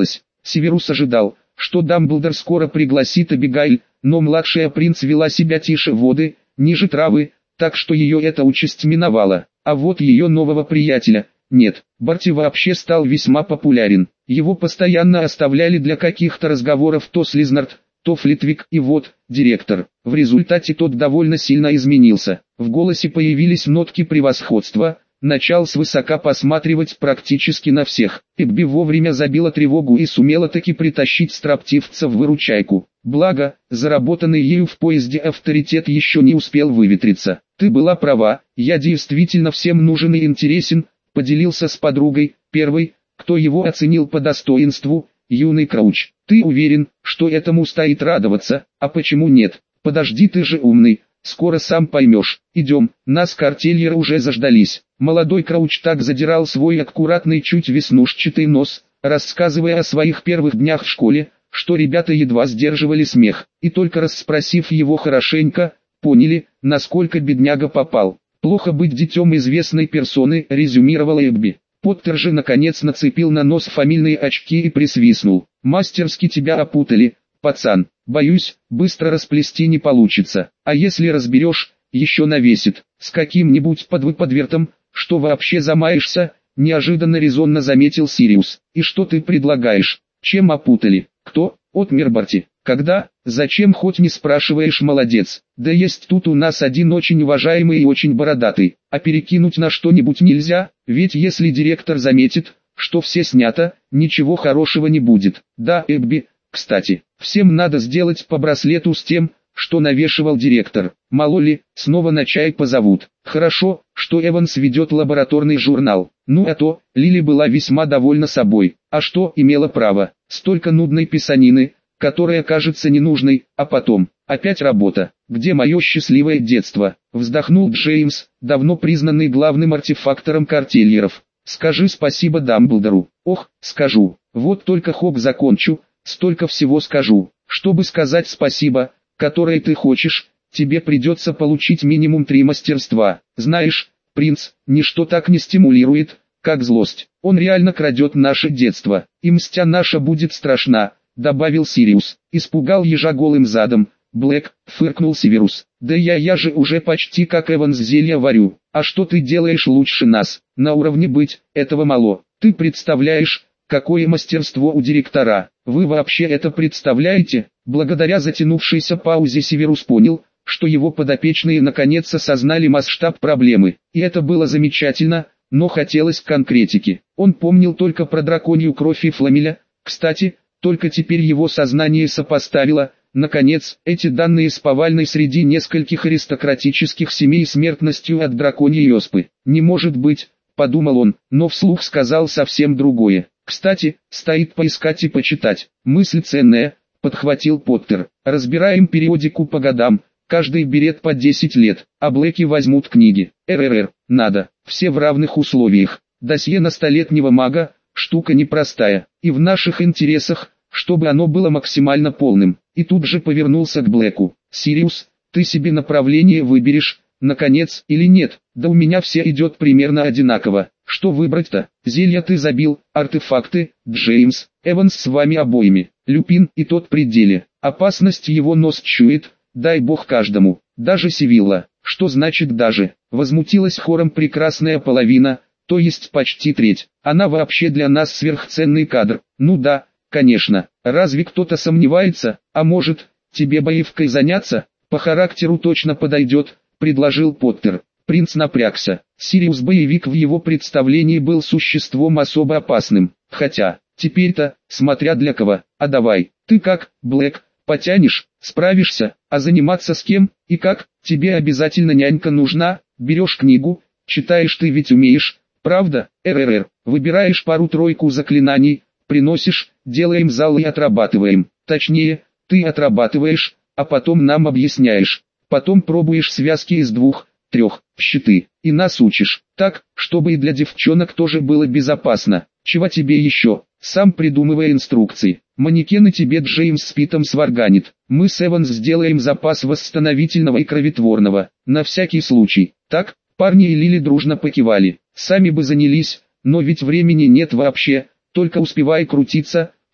Северус ожидал, что Дамблдор скоро пригласит Абигайль, но младшая принц вела себя тише воды, ниже травы, так что ее эта участь миновала. А вот ее нового приятеля, нет, Барти вообще стал весьма популярен. Его постоянно оставляли для каких-то разговоров то Слизнард, то Флитвик и вот, директор. В результате тот довольно сильно изменился. В голосе появились нотки превосходства, начал свысока посматривать практически на всех. Эбби вовремя забила тревогу и сумела таки притащить строптивца в выручайку. Благо, заработанный ею в поезде авторитет еще не успел выветриться. Ты была права, я действительно всем нужен и интересен, поделился с подругой, первой, кто его оценил по достоинству, юный Крауч. Ты уверен, что этому стоит радоваться, а почему нет? Подожди, ты же умный, скоро сам поймешь. Идем, нас картельеры уже заждались. Молодой Крауч так задирал свой аккуратный чуть веснушчатый нос, рассказывая о своих первых днях в школе, что ребята едва сдерживали смех, и только расспросив его хорошенько, поняли, насколько бедняга попал. Плохо быть детем известной персоны, резюмировала Эбби. Поттер же наконец нацепил на нос фамильные очки и присвистнул. Мастерски тебя опутали, пацан. Боюсь, быстро расплести не получится. А если разберешь, еще навесит. С каким-нибудь подвыподвертом, что вообще замаешься, неожиданно резонно заметил Сириус. И что ты предлагаешь? Чем опутали? Кто? Отмер Барти. Когда? Зачем хоть не спрашиваешь, молодец. Да есть тут у нас один очень уважаемый и очень бородатый. А перекинуть на что-нибудь нельзя, ведь если директор заметит, что все снято, ничего хорошего не будет. Да, Эбби, кстати, всем надо сделать по браслету с тем, что навешивал директор. Мало ли, снова на чай позовут. Хорошо, что Эванс ведет лабораторный журнал. Ну а то, Лили была весьма довольна собой. А что имела право? Столько нудной писанины, которая кажется ненужной, а потом, опять работа. Где мое счастливое детство? Вздохнул Джеймс, давно признанный главным артефактором картельеров. Скажи спасибо Дамблдору. Ох, скажу. Вот только хок закончу, столько всего скажу. Чтобы сказать спасибо, которое ты хочешь, тебе придется получить минимум три мастерства. Знаешь, принц, ничто так не стимулирует, как злость. Он реально крадет наше детство, и мстя наша будет страшна, добавил Сириус. Испугал ежа голым задом. Блэк, фыркнул Северус. Да я я же уже почти как Эванс зелья варю. А что ты делаешь лучше нас? На уровне быть, этого мало. Ты представляешь, какое мастерство у директора. Вы вообще это представляете? Благодаря затянувшейся паузе Северус понял, что его подопечные наконец осознали масштаб проблемы. И это было замечательно, но хотелось конкретики. Он помнил только про драконью кровь и Фламеля. Кстати, только теперь его сознание сопоставило, наконец, эти данные с повальной среди нескольких аристократических семей смертностью от драконьей оспы. «Не может быть», — подумал он, но вслух сказал совсем другое. «Кстати, стоит поискать и почитать. Мысль ценная», — подхватил Поттер. «Разбираем периодику по годам, каждый берет по десять лет, а Блэки возьмут книги. РРР, надо, все в равных условиях. Досье на столетнего мага, штука непростая, и в наших интересах, чтобы оно было максимально полным». И тут же повернулся к Блэку. «Сириус, ты себе направление выберешь, наконец, или нет? Да у меня все идет примерно одинаково. Что выбрать-то? Зелья ты забил, артефакты, Джеймс, Эванс с вами обоими, Люпин и тот при деле. Опасность его нос чует, дай бог каждому, даже Сивилла». «Что значит даже?» Возмутилась хором прекрасная половина, то есть почти треть. «Она вообще для нас сверхценный кадр». «Ну да, конечно, разве кто-то сомневается? А может, тебе боевкой заняться? По характеру точно подойдет», — предложил Поттер. Принц напрягся. Сириус боевик в его представлении был существом особо опасным. Хотя, теперь-то, смотря для кого. А давай, ты как, Блэк, потянешь, справишься, а заниматься с кем, и как? Тебе обязательно нянька нужна, берешь книгу, читаешь, ты ведь умеешь, правда? РРР, выбираешь пару-тройку заклинаний, приносишь, делаем зал и отрабатываем. Точнее, ты отрабатываешь, а потом нам объясняешь. Потом пробуешь связки из двух, трех, щиты, и нас учишь, так, чтобы и для девчонок тоже было безопасно. Чего тебе еще? Сам придумывай инструкции. Манекены тебе Джеймс с Питом сварганит. Мы с Эванс сделаем запас восстановительного и кровотворного, на всякий случай. Так, парни и Лили дружно покивали. Сами бы занялись, но ведь времени нет вообще, только успевай крутиться,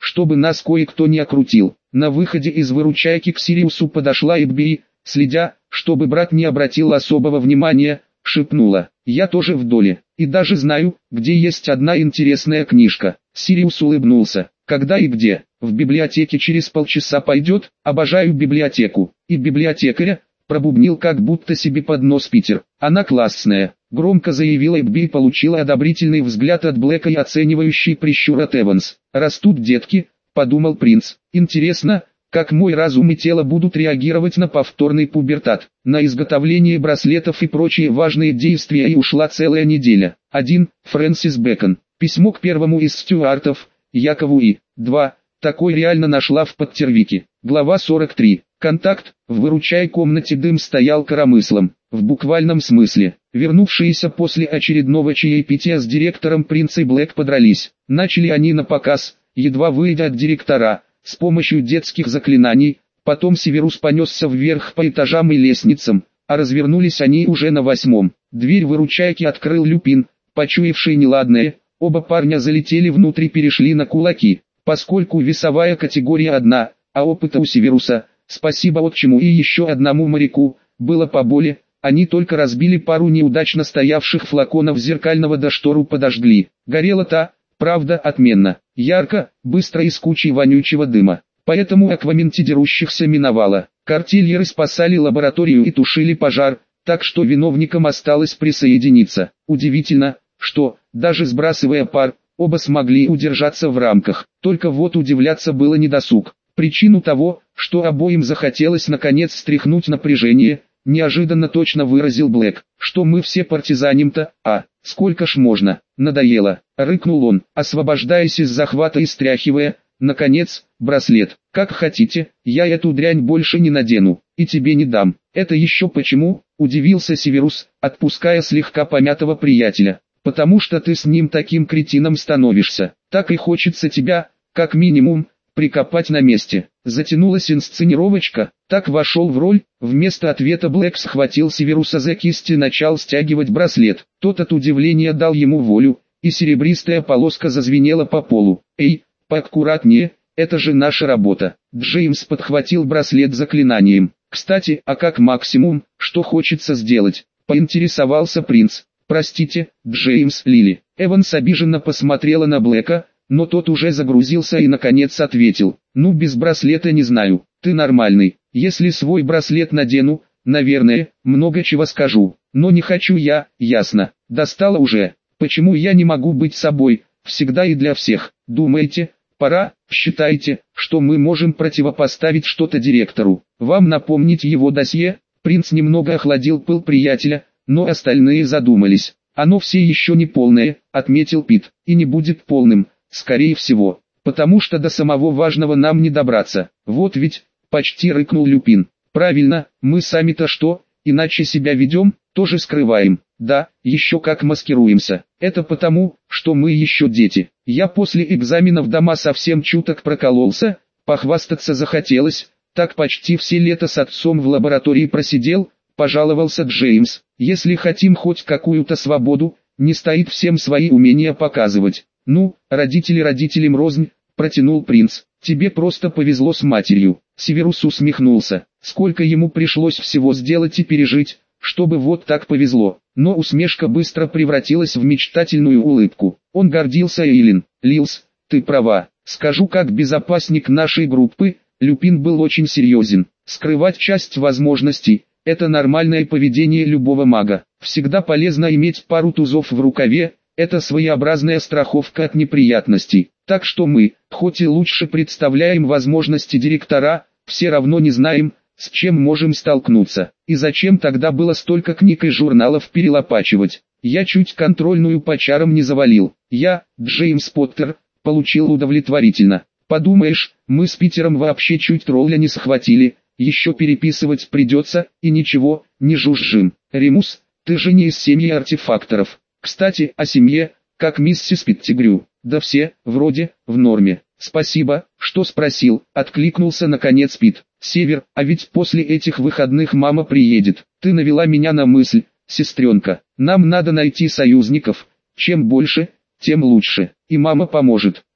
чтобы нас кое-кто не окрутил. На выходе из выручайки к Сириусу подошла Игби, следя, чтобы брат не обратил особого внимания, шепнула: «Я тоже в доле, и даже знаю, где есть одна интересная книжка». Сириус улыбнулся. «Когда и где?» «В библиотеке через полчаса пойдет, обожаю библиотеку». «И библиотекаря?» пробубнил как будто себе под нос Питер. «Она классная», громко заявила Игби и получила одобрительный взгляд от Блэка и оценивающий прищур от Эванс. «Растут детки», подумал принц. «Интересно, как мой разум и тело будут реагировать на повторный пубертат». На изготовление браслетов и прочие важные действия и ушла целая неделя. один. Фрэнсис Бэкон. Письмо к первому из Стюартов, Якову И. два. Такой реально нашла в подтервике. Глава сорок три. Контакт. В выручай комнате дым стоял коромыслом, в буквальном смысле. Вернувшиеся после очередного чаепития с директором принц и Блэк подрались. Начали они на показ, едва выйдя от директора, с помощью детских заклинаний. Потом Северус понесся вверх по этажам и лестницам, а развернулись они уже на восьмом. Дверь выручайки открыл Люпин, почуявший неладное. Оба парня залетели внутрь и перешли на кулаки. Поскольку весовая категория одна, а опыта у Северуса, спасибо отчиму и еще одному моряку, было поболее, они только разбили пару неудачно стоявших флаконов зеркального до штору подожгли. Горела та, правда, отменно, ярко, быстро и с кучей вонючего дыма. Поэтому акваменти дерущихся миновало. Картельеры спасали лабораторию и тушили пожар, так что виновникам осталось присоединиться. Удивительно, что, даже сбрасывая пар, оба смогли удержаться в рамках. Только вот удивляться было недосуг. Причину того, что обоим захотелось наконец стряхнуть напряжение, неожиданно точно выразил Блэк. «Что мы все партизаним-то, а, сколько ж можно, надоело», — рыкнул он, освобождаясь из захвата и стряхивая, наконец, браслет. «Как хотите, я эту дрянь больше не надену, и тебе не дам». «Это еще почему?» — удивился Северус, отпуская слегка помятого приятеля. «Потому что ты с ним таким кретином становишься. Так и хочется тебя, как минимум, прикопать на месте». Затянулась инсценировочка, так вошел в роль. Вместо ответа Блэк схватил Северуса за кисть и начал стягивать браслет. Тот от удивления дал ему волю, и серебристая полоска зазвенела по полу. «Эй, поаккуратнее, это же наша работа». Джеймс подхватил браслет заклинанием. «Кстати, а как максимум, что хочется сделать?» — поинтересовался принц. «Простите, Джеймс, Лили». Эванс обиженно посмотрела на Блэка, но тот уже загрузился и наконец ответил. «Ну, без браслета не знаю, ты нормальный. Если свой браслет надену, наверное, много чего скажу. Но не хочу я, ясно. Достала уже. Почему я не могу быть собой, всегда и для всех? Думаете, пора, считаете, что мы можем противопоставить что-то директору? Вам напомнить его досье?» Принц немного охладил пыл приятеля, но остальные задумались. «Оно все еще не полное», — отметил Пит, — «и не будет полным, скорее всего, потому что до самого важного нам не добраться». «Вот ведь», — почти рыкнул Люпин. «Правильно, мы сами-то что, иначе себя ведем, тоже скрываем». «Да, еще как маскируемся. Это потому, что мы еще дети. Я после экзаменов дома совсем чуток прокололся, похвастаться захотелось, так почти все лето с отцом в лаборатории просидел», — пожаловался Джеймс. «Если хотим хоть какую-то свободу, не стоит всем свои умения показывать». «Ну, родители родителям рознь», — протянул принц. «Тебе просто повезло с матерью». Северус усмехнулся. Сколько ему пришлось всего сделать и пережить, чтобы вот так повезло. Но усмешка быстро превратилась в мечтательную улыбку. Он гордился Эйлин. «Лилс, ты права. Скажу как безопасник нашей группы, Люпин был очень серьезен. Скрывать часть возможностей — это нормальное поведение любого мага. Всегда полезно иметь пару тузов в рукаве, это своеобразная страховка от неприятностей. Так что мы, хоть и лучше представляем возможности директора, все равно не знаем, с чем можем столкнуться. И зачем тогда было столько книг и журналов перелопачивать? Я чуть контрольную по чарам не завалил. Я, Джеймс Поттер, получил удовлетворительно. Подумаешь, мы с Питером вообще чуть тролля не схватили, еще переписывать придется, и ничего, не жужжим. Ремус, ты же не из семьи артефакторов. Кстати, о семье, как миссис Питтигрю. Да все, вроде, в норме. Спасибо, что спросил, откликнулся наконец Пит. Север, а ведь после этих выходных мама приедет. Ты навела меня на мысль, сестренка. Нам надо найти союзников. Чем больше, тем лучше. И мама поможет.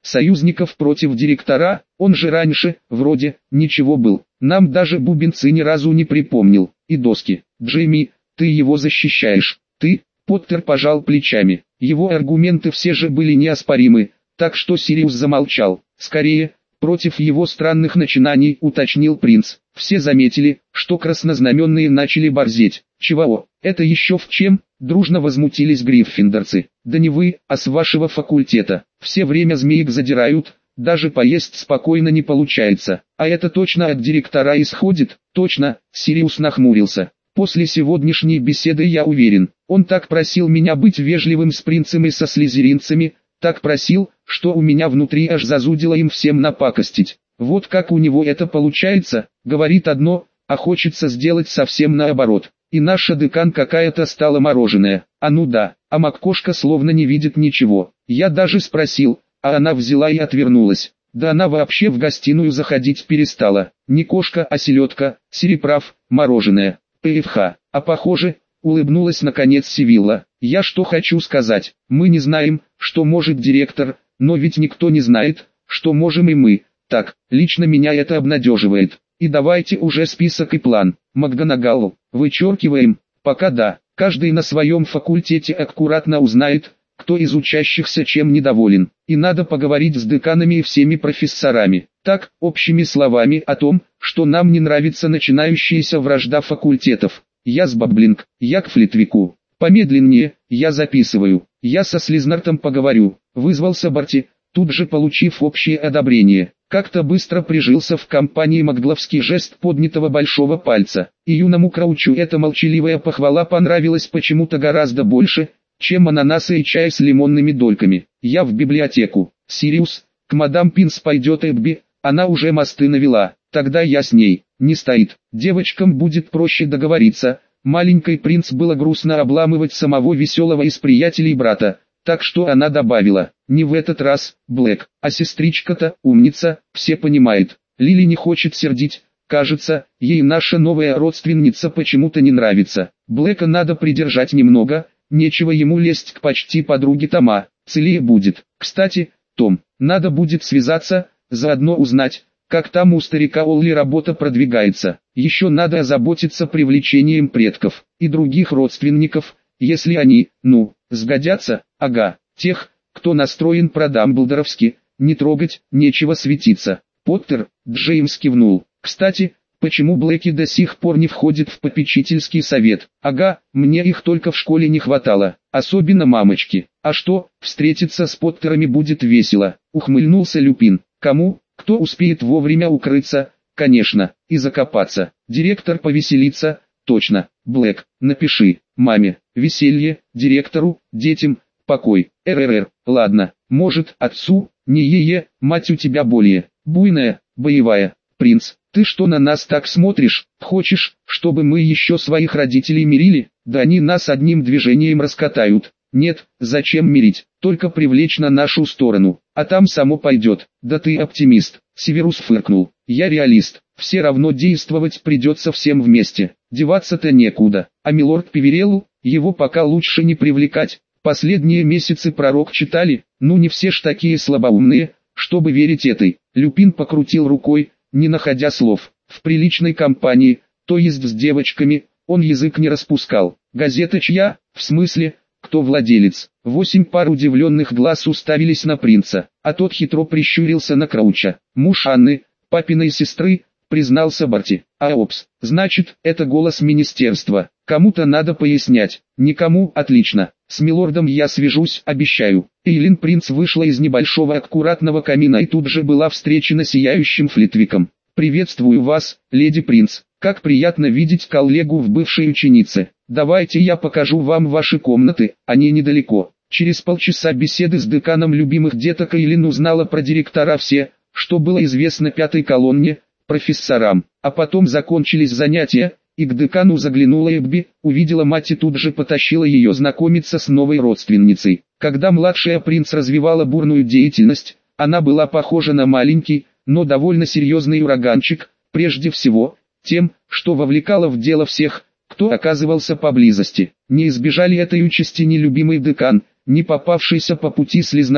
союзников против директора, он же раньше, вроде, ничего был. Нам даже бубенцы ни разу не припомнил, и доски. Джейми, ты его защищаешь. Ты, Поттер пожал плечами. Его аргументы все же были неоспоримы, так что Сириус замолчал. Скорее, против его странных начинаний, уточнил принц. Все заметили, что краснознаменные начали борзеть. Чего? Это еще в чем? Дружно возмутились гриффиндорцы. Да не вы, а с вашего факультета. Все время змеек задирают, даже поесть спокойно не получается. А это точно от директора исходит? Точно, Сириус нахмурился. После сегодняшней беседы я уверен, он так просил меня быть вежливым с принцем и со слизеринцами, так просил, что у меня внутри аж зазудило им всем напакостить. Вот как у него это получается, говорит одно, а хочется сделать совсем наоборот. И наша декан какая-то стала мороженая. А ну да, а Маккошка словно не видит ничего. Я даже спросил, а она взяла и отвернулась. Да она вообще в гостиную заходить перестала. Не кошка, а селедка, Сереправ, мороженое. ПФХ, а похоже, улыбнулась наконец Сивилла. Я что хочу сказать, мы не знаем, что может директор, но ведь никто не знает, что можем и мы. Так, лично меня это обнадеживает. И давайте уже список и план. МакГонагал, вычеркиваем, пока да, каждый на своем факультете аккуратно узнает, кто из учащихся чем недоволен. И надо поговорить с деканами и всеми профессорами. Так, общими словами о том, что нам не нравится начинающаяся вражда факультетов. Я с Баблинг, я к Флитвику. Помедленнее, я записываю. Я со Слизнартом поговорю. Вызвался Барти, тут же получив общее одобрение. Как-то быстро прижился в компании макгловский жест поднятого большого пальца. И юному Краучу эта молчаливая похвала понравилась почему-то гораздо больше, чем ананасы и чай с лимонными дольками. Я в библиотеку. Сириус, к мадам Пинс пойдет Эбби, она уже мосты навела. Тогда я с ней. Не стоит. Девочкам будет проще договориться. Маленький принц было грустно обламывать самого веселого из приятелей брата. Так что она добавила, не в этот раз, Блэк, а сестричка-то, умница, все понимают. Лили не хочет сердить, кажется, ей наша новая родственница почему-то не нравится. Блэка надо придержать немного, нечего ему лезть к почти подруге Тома, целее будет. Кстати, Том, надо будет связаться, заодно узнать, как там у старика Олли работа продвигается. Еще надо озаботиться привлечением предков и других родственников, если они, ну, сгодятся, ага, тех, кто настроен про-дамблдоровски, не трогать, нечего светиться. Поттер, Джеймс кивнул. Кстати, почему Блэки до сих пор не входит в попечительский совет? Ага, мне их только в школе не хватало, особенно мамочки. А что, встретиться с Поттерами будет весело, ухмыльнулся Люпин. Кому, кто успеет вовремя укрыться, конечно, и закопаться. Директор повеселится, точно. Блэк, напиши, маме, веселье, директору, детям, покой. РРР, ладно, может, отцу, не е-е, мать у тебя более буйная, боевая. Принц, ты что на нас так смотришь? Хочешь, чтобы мы еще своих родителей мирили? Да они нас одним движением раскатают. Нет, зачем мирить? Только привлечь на нашу сторону, а там само пойдет. Да ты оптимист. Северус фыркнул. Я реалист. Все равно действовать придется всем вместе. Деваться-то некуда. А милорд Певерелл, его пока лучше не привлекать. Последние месяцы пророк читали, ну не все ж такие слабоумные, чтобы верить этой. Люпин покрутил рукой, не находя слов. В приличной компании, то есть с девочками, он язык не распускал. Газета чья? В смысле, кто владелец? Восемь пар удивленных глаз уставились на принца, а тот хитро прищурился на Крауча. Муж Анны, папиной сестры, признался Барти. А опс, значит, это голос министерства. Кому-то надо пояснять. Никому, отлично. С милордом я свяжусь, обещаю. Эйлин Принц вышла из небольшого аккуратного камина и тут же была встречена сияющим Флитвиком. «Приветствую вас, леди Принц. Как приятно видеть коллегу в бывшей ученице. Давайте я покажу вам ваши комнаты, они недалеко». Через полчаса беседы с деканом любимых деток Эйлин узнала про директора все, что было известно пятой колонне, профессорам. А потом закончились занятия, и к декану заглянула Эбби, увидела мать и тут же потащила ее знакомиться с новой родственницей. Когда младшая Принц развивала бурную деятельность, она была похожа на маленький, но довольно серьезный ураганчик, прежде всего, тем, что вовлекала в дело всех, кто оказывался поблизости. Не избежали этой участи ни любимый декан, ни попавшийся по пути Слизнард,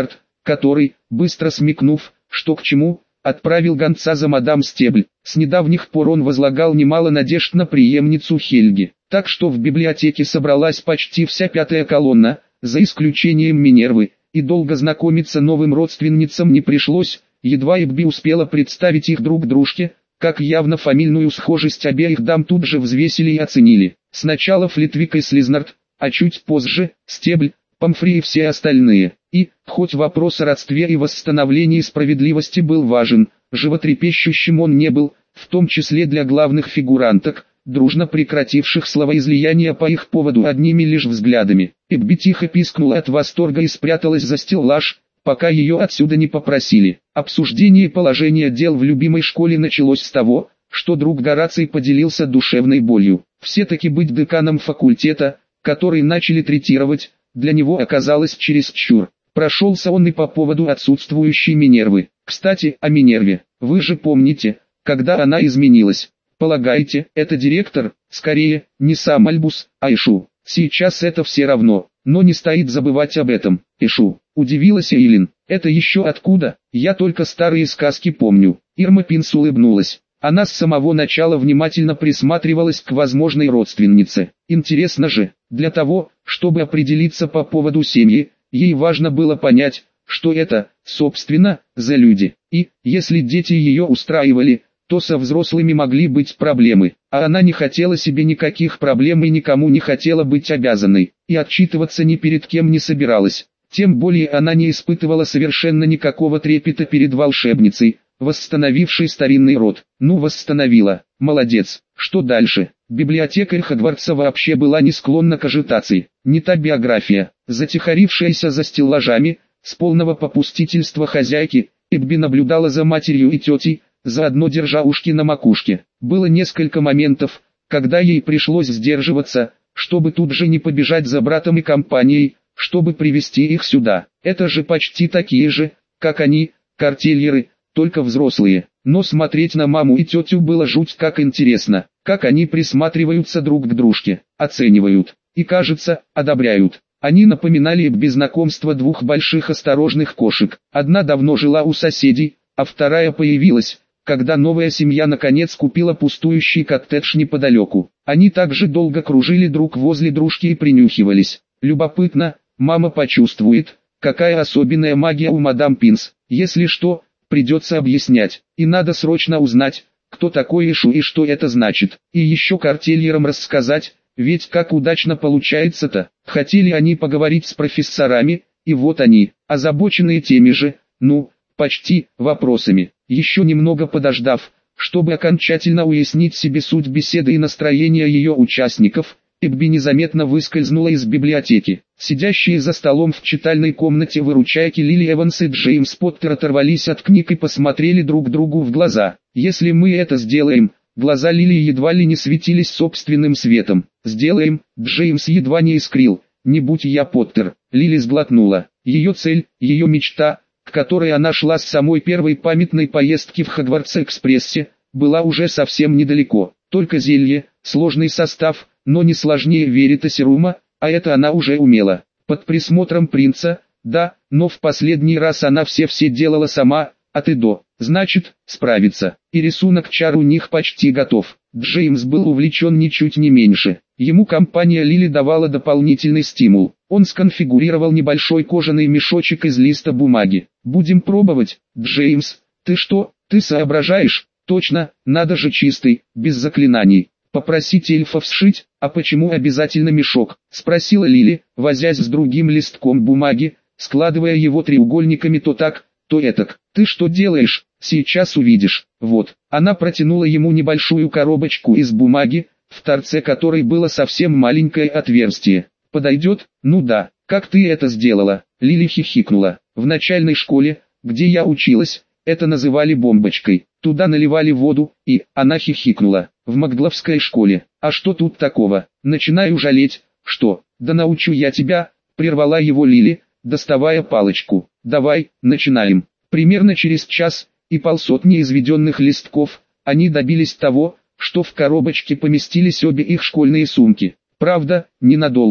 который, быстро смекнув, что к чему, отправил гонца за мадам Стебль. С недавних пор он возлагал немало надежд на преемницу Хельги, так что в библиотеке собралась почти вся пятая колонна, за исключением Минервы, и долго знакомиться новым родственницам не пришлось, едва Эбби успела представить их друг дружке, как явно фамильную схожесть обеих дам тут же взвесили и оценили. Сначала Флитвик и Слизнард, а чуть позже Стебль, Помфри и все остальные. И, хоть вопрос о родстве и восстановлении справедливости был важен, животрепещущим он не был, в том числе для главных фигуранток, дружно прекративших словоизлияние по их поводу одними лишь взглядами. Эбби тихо пискнула от восторга и спряталась за стеллаж, пока ее отсюда не попросили. Обсуждение положения дел в любимой школе началось с того, что друг Гораций поделился душевной болью. Все-таки быть деканом факультета, который начали третировать, для него оказалось чересчур. Прошелся он и по поводу отсутствующей Минервы. Кстати, о Минерве. Вы же помните, когда она изменилась? Полагаете, это директор? Скорее, не сам Альбус, а Ишу. Сейчас это все равно, но не стоит забывать об этом. Ишу. Удивилась Эйлин. Это еще откуда? Я только старые сказки помню. Ирма Пинс улыбнулась. Она с самого начала внимательно присматривалась к возможной родственнице. Интересно же, для того, чтобы определиться по поводу семьи, ей важно было понять, что это, собственно, за люди. И, если дети ее устраивали, то со взрослыми могли быть проблемы. А она не хотела себе никаких проблем и никому не хотела быть обязанной. И отчитываться ни перед кем не собиралась. Тем более она не испытывала совершенно никакого трепета перед волшебницей, восстановившей старинный род. Ну, восстановила. Молодец. Что дальше? Библиотекарь Хогвартса вообще была не склонна к ажитации. Не та биография, затихарившаяся за стеллажами, с полного попустительства хозяйки, Эбби наблюдала за матерью и тетей, заодно держа ушки на макушке. Было несколько моментов, когда ей пришлось сдерживаться, чтобы тут же не побежать за братом и компанией, чтобы привести их сюда. Это же почти такие же, как они, картельеры, только взрослые. Но смотреть на маму и тетю было жуть как интересно, как они присматриваются друг к дружке, оценивают и, кажется, одобряют. Они напоминали без знакомства двух больших осторожных кошек. Одна давно жила у соседей, а вторая появилась, когда новая семья наконец купила пустующий коттедж неподалеку. Они также долго кружили друг возле дружки и принюхивались. Любопытно, мама почувствует, какая особенная магия у мадам Пинс. Если что, придется объяснять, и надо срочно узнать, кто такой Ишу и что это значит. И еще картельерам рассказать, ведь как удачно получается-то. Хотели они поговорить с профессорами, и вот они, озабоченные теми же, ну, почти, вопросами. Еще немного подождав, чтобы окончательно уяснить себе суть беседы и настроение ее участников, Эбби незаметно выскользнула из библиотеки. Сидящие за столом в читальной комнате выручайки Лили Эванс и Джеймс Поттер оторвались от книг и посмотрели друг другу в глаза. «Если мы это сделаем...» Глаза Лили едва ли не светились собственным светом. «Сделаем», Джеймс едва не искрил. «Не будь я Поттер». Лили сглотнула. Ее цель, ее мечта, к которой она шла с самой первой памятной поездки в Хогвартс-экспрессе, была уже совсем недалеко. Только зелье, сложный состав, но не сложнее веритасирума, а это она уже умела. Под присмотром принца, да, но в последний раз она все-все делала сама, от и до. Значит, справится. И рисунок чар у них почти готов. Джеймс был увлечен ничуть не меньше. Ему компания Лили давала дополнительный стимул. Он сконфигурировал небольшой кожаный мешочек из листа бумаги. «Будем пробовать, Джеймс. Ты что, ты соображаешь? Точно, надо же чистый, без заклинаний. Попросить эльфов сшить, а почему обязательно мешок?» — спросила Лили, возясь с другим листком бумаги, складывая его треугольниками то так, то этак. «Ты что делаешь? Сейчас увидишь». Вот, она протянула ему небольшую коробочку из бумаги, в торце которой было совсем маленькое отверстие. «Подойдет? Ну да, как ты это сделала?» Лили хихикнула. «В начальной школе, где я училась, это называли бомбочкой. Туда наливали воду, и...» Она хихикнула. «В Макдловской школе. А что тут такого? Начинаю жалеть, что...» «Да научу я тебя», — прервала его Лили, доставая палочку. «Давай, начинаем». Примерно через час, и полсотни изведенных листков, они добились того, что в коробочке поместились обе их школьные сумки. Правда, ненадолго.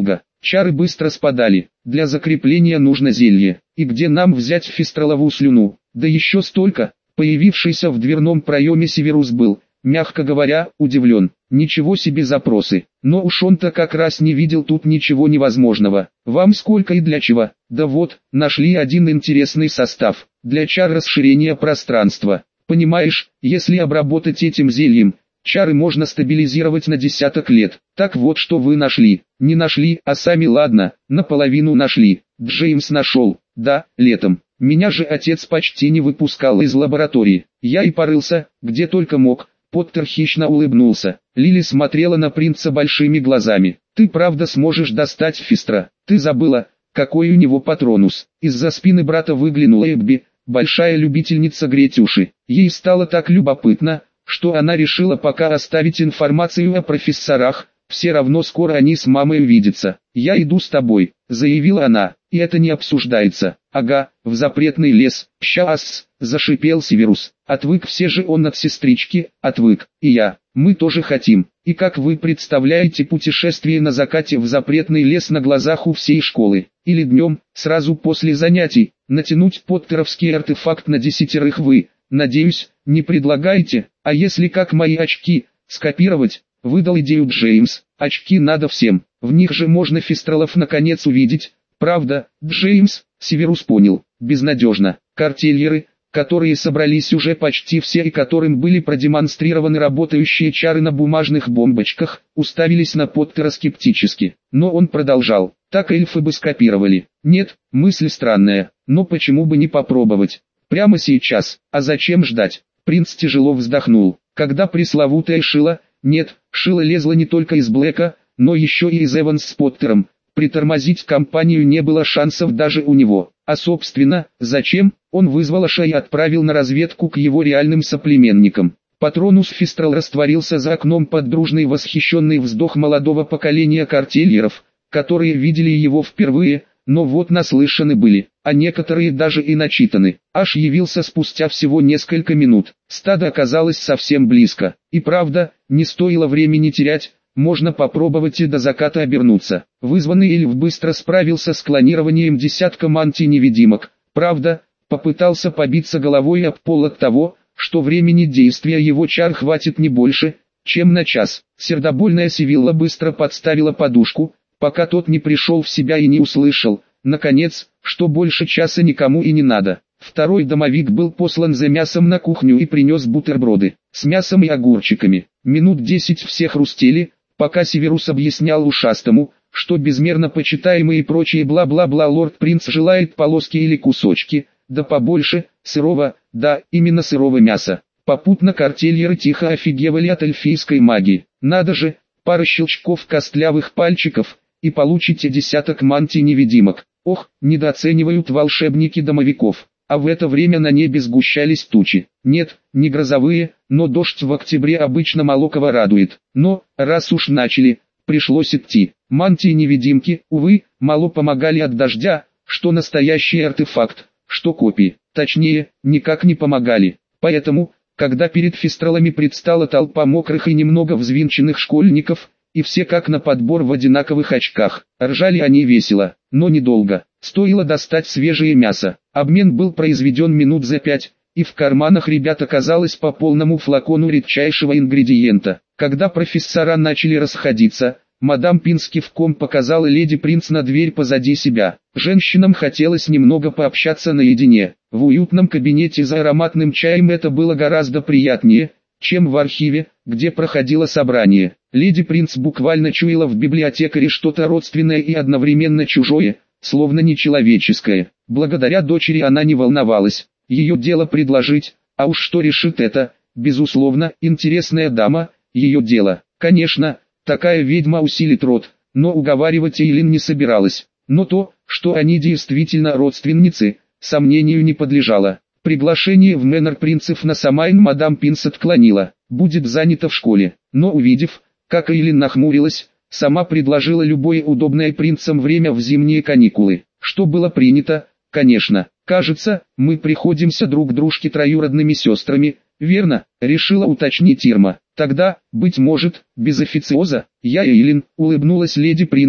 Чары быстро спадали. Для закрепления нужно зелье. И где нам взять фистраловую слюну? Да еще столько. Появившийся в дверном проеме Северус был, мягко говоря, удивлен. Ничего себе запросы. Но уж он-то как раз не видел тут ничего невозможного. Вам сколько и для чего? Да вот, нашли один интересный состав. Для чар расширения пространства. Понимаешь, если обработать этим зельем, чары можно стабилизировать на десяток лет. Так вот, что вы нашли. Не нашли, а сами ладно, наполовину нашли. Джеймс нашел. Да, летом. Меня же отец почти не выпускал из лаборатории. Я и порылся, где только мог. Поттер хищно улыбнулся. Лили смотрела на принца большими глазами. Ты правда сможешь достать фистра? Ты забыла, какой у него патронус. Из-за спины брата выглянула Эбби, большая любительница греть уши. Ей стало так любопытно, что она решила пока оставить информацию о профессорах, все равно скоро они с мамой увидятся. «Я иду с тобой», — заявила она, — «и это не обсуждается». «Ага, в запретный лес, щас», — зашипел Северус. «Отвык все же он от сестрички, отвык, и я, мы тоже хотим». И как вы представляете путешествие на закате в запретный лес на глазах у всей школы? Или днем, сразу после занятий, натянуть поттеровский артефакт на десятерых вы, надеюсь, не предлагаете? А если как мои очки, скопировать? Выдал идею Джеймс. Очки надо всем, в них же можно фистралов наконец увидеть. Правда, Джеймс? Северус понял, безнадежно. Картельеры, которые собрались уже почти все и которым были продемонстрированы работающие чары на бумажных бомбочках, уставились на Поттера скептически. Но он продолжал. Так эльфы бы скопировали. Нет, мысль странная, но почему бы не попробовать? Прямо сейчас. А зачем ждать? Принц тяжело вздохнул. Когда пресловутая Шила, нет, Шила лезла не только из Блэка, но еще и из Эванс с Поттером. Притормозить компанию не было шансов даже у него. А собственно, зачем? Он вызвал Аша и отправил на разведку к его реальным соплеменникам. Патронус Фистрал растворился за окном под дружный восхищенный вздох молодого поколения картельеров, которые видели его впервые, но вот наслышаны были, а некоторые даже и начитаны. Аш явился спустя всего несколько минут. Стадо оказалось совсем близко. И правда, не стоило времени терять. Можно попробовать и до заката обернуться. Вызванный эльф быстро справился с клонированием десятка мантий-невидимок. Правда, попытался побиться головой об пол от того, что времени действия его чар хватит не больше, чем на час. Сердобольная Сивилла быстро подставила подушку, пока тот не пришел в себя и не услышал, наконец, что больше часа никому и не надо. Второй домовик был послан за мясом на кухню и принес бутерброды с мясом и огурчиками. Минут десять все хрустели, пока Северус объяснял ушастому, что безмерно почитаемый и прочие бла-бла-бла лорд-принц желает полоски или кусочки, да побольше, сырого, да, именно сырого мяса. Попутно картельеры тихо офигевали от эльфийской магии. Надо же, пара щелчков костлявых пальчиков, и получите десяток мантий-невидимок. Ох, недооценивают волшебники домовиков. А в это время на небе сгущались тучи. Нет, не грозовые, но дождь в октябре обычно мало кого радует. Но, раз уж начали, пришлось идти. Мантии-невидимки, увы, мало помогали от дождя, что настоящий артефакт, что копии. Точнее, никак не помогали. Поэтому, когда перед фистралами предстала толпа мокрых и немного взвинченных школьников, и все как на подбор в одинаковых очках, ржали они весело, но недолго. Стоило достать свежее мясо. Обмен был произведен минут за пять, и в карманах ребят оказалось по полному флакону редчайшего ингредиента. Когда профессора начали расходиться, мадам Пинс кивком показала леди Принц на дверь позади себя. Женщинам хотелось немного пообщаться наедине. В уютном кабинете за ароматным чаем это было гораздо приятнее, чем в архиве, где проходило собрание. Леди Принц буквально чуяла в библиотекаре что-то родственное и одновременно чужое, словно нечеловеческое. Благодаря дочери она не волновалась. Ее дело предложить, а уж что решит это, безусловно, интересная дама, ее дело. Конечно, такая ведьма усилит род, но уговаривать Эйлин не собиралась. Но то, что они действительно родственницы, сомнению не подлежало. Приглашение в Мэннер Принцев на Самайн мадам Пинс отклонила, будет занято в школе. Но увидев, как Эйлин нахмурилась, сама предложила любое удобное принцам время в зимние каникулы, что было принято, конечно. «Кажется, мы приходимся друг дружке троюродными сестрами, верно?» — решила уточнить Ирма. «Тогда, быть может, без официоза, я Эйлин», — улыбнулась леди Принц,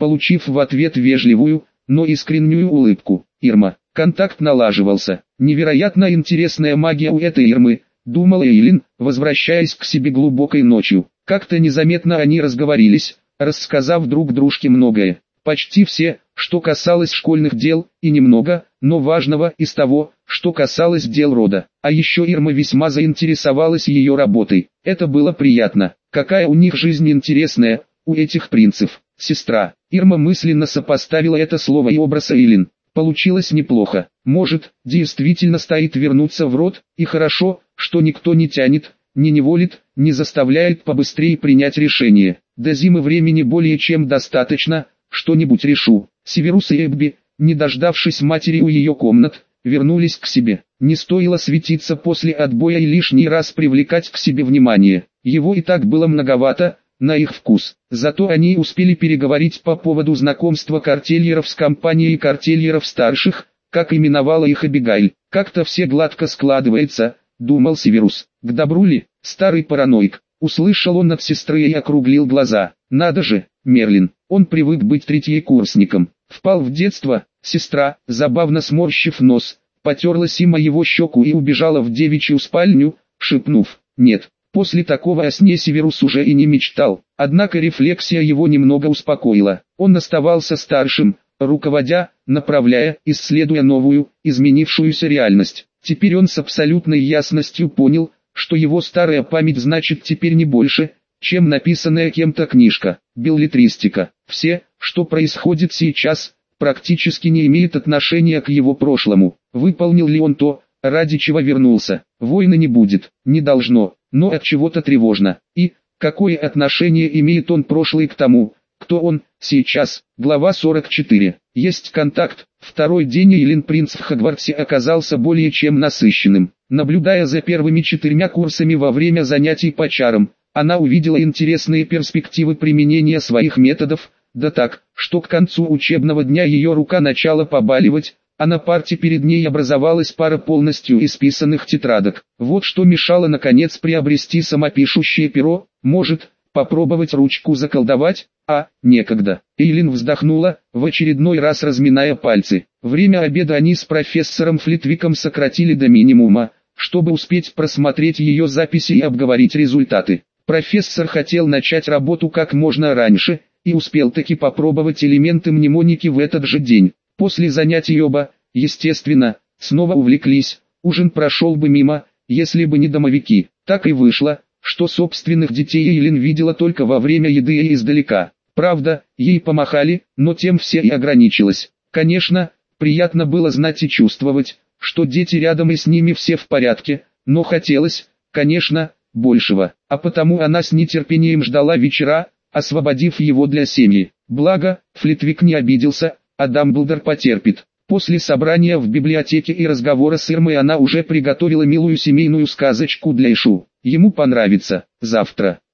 получив в ответ вежливую, но искреннюю улыбку. Ирма. Контакт налаживался. Невероятно интересная магия у этой Ирмы, думала Эйлин, возвращаясь к себе глубокой ночью. Как-то незаметно они разговорились, рассказав друг дружке многое. Почти все, что касалось школьных дел, и немного, но важного из того, что касалось дел рода. А еще Ирма весьма заинтересовалась ее работой. Это было приятно. Какая у них жизнь интересная, у этих принцев. Сестра. Ирма мысленно сопоставила это слово и образ Эйлин. Получилось неплохо. Может, действительно стоит вернуться в род, и хорошо, что никто не тянет, не неволит, не заставляет побыстрее принять решение. До зимы времени более чем достаточно, что-нибудь решу. Северус и Эбби, не дождавшись матери у ее комнат, вернулись к себе. Не стоило светиться после отбоя и лишний раз привлекать к себе внимание. Его и так было многовато, на их вкус. Зато они успели переговорить по поводу знакомства картельеров с компанией картельеров старших, как именовала их Абигайль. Как-то все гладко складывается, думал Северус. К добру ли, старый параноик? Услышал он от сестры и округлил глаза. Надо же, Мерлин, он привык быть третьекурсником. Впал в детство, сестра, забавно сморщив нос, потерлась им о его щеку и убежала в девичью спальню, шепнув: «Нет». После такого о сне Северус уже и не мечтал, однако рефлексия его немного успокоила. Он оставался старшим, руководя, направляя, исследуя новую, изменившуюся реальность. Теперь он с абсолютной ясностью понял, что его старая память значит теперь не больше, чем написанная кем-то книжка. Беллетристика. Все, что происходит сейчас, практически не имеет отношения к его прошлому. Выполнил ли он то, ради чего вернулся? Войны не будет, не должно, но от чего-то тревожно. И, какое отношение имеет он прошлый к тому, кто он, сейчас? Глава сорок четыре. Есть контакт. Второй день Эйлин Принц в Хогвартсе оказался более чем насыщенным. Наблюдая за первыми четырьмя курсами во время занятий по чарам, она увидела интересные перспективы применения своих методов, да так, что к концу учебного дня ее рука начала побаливать, а на парте перед ней образовалась пара полностью исписанных тетрадок. Вот что мешало наконец приобрести самопишущее перо. Может, попробовать ручку заколдовать? А, некогда. Эйлин вздохнула, в очередной раз разминая пальцы. Время обеда они с профессором Флитвиком сократили до минимума, чтобы успеть просмотреть ее записи и обговорить результаты. Профессор хотел начать работу как можно раньше, и успел таки попробовать элементы мнемоники в этот же день. После занятий оба, естественно, снова увлеклись. Ужин прошел бы мимо, если бы не домовики. Так и вышло, что собственных детей Эйлин видела только во время еды и издалека. Правда, ей помахали, но тем все и ограничилось. Конечно, приятно было знать и чувствовать, что дети рядом и с ними все в порядке, но хотелось, конечно, большего. А потому она с нетерпением ждала вечера, освободив его для семьи. Благо, Флитвик не обиделся, а Дамблдор потерпит. После собрания в библиотеке и разговора с Ирмой она уже приготовила милую семейную сказочку для Ишу. Ему понравится. Завтра.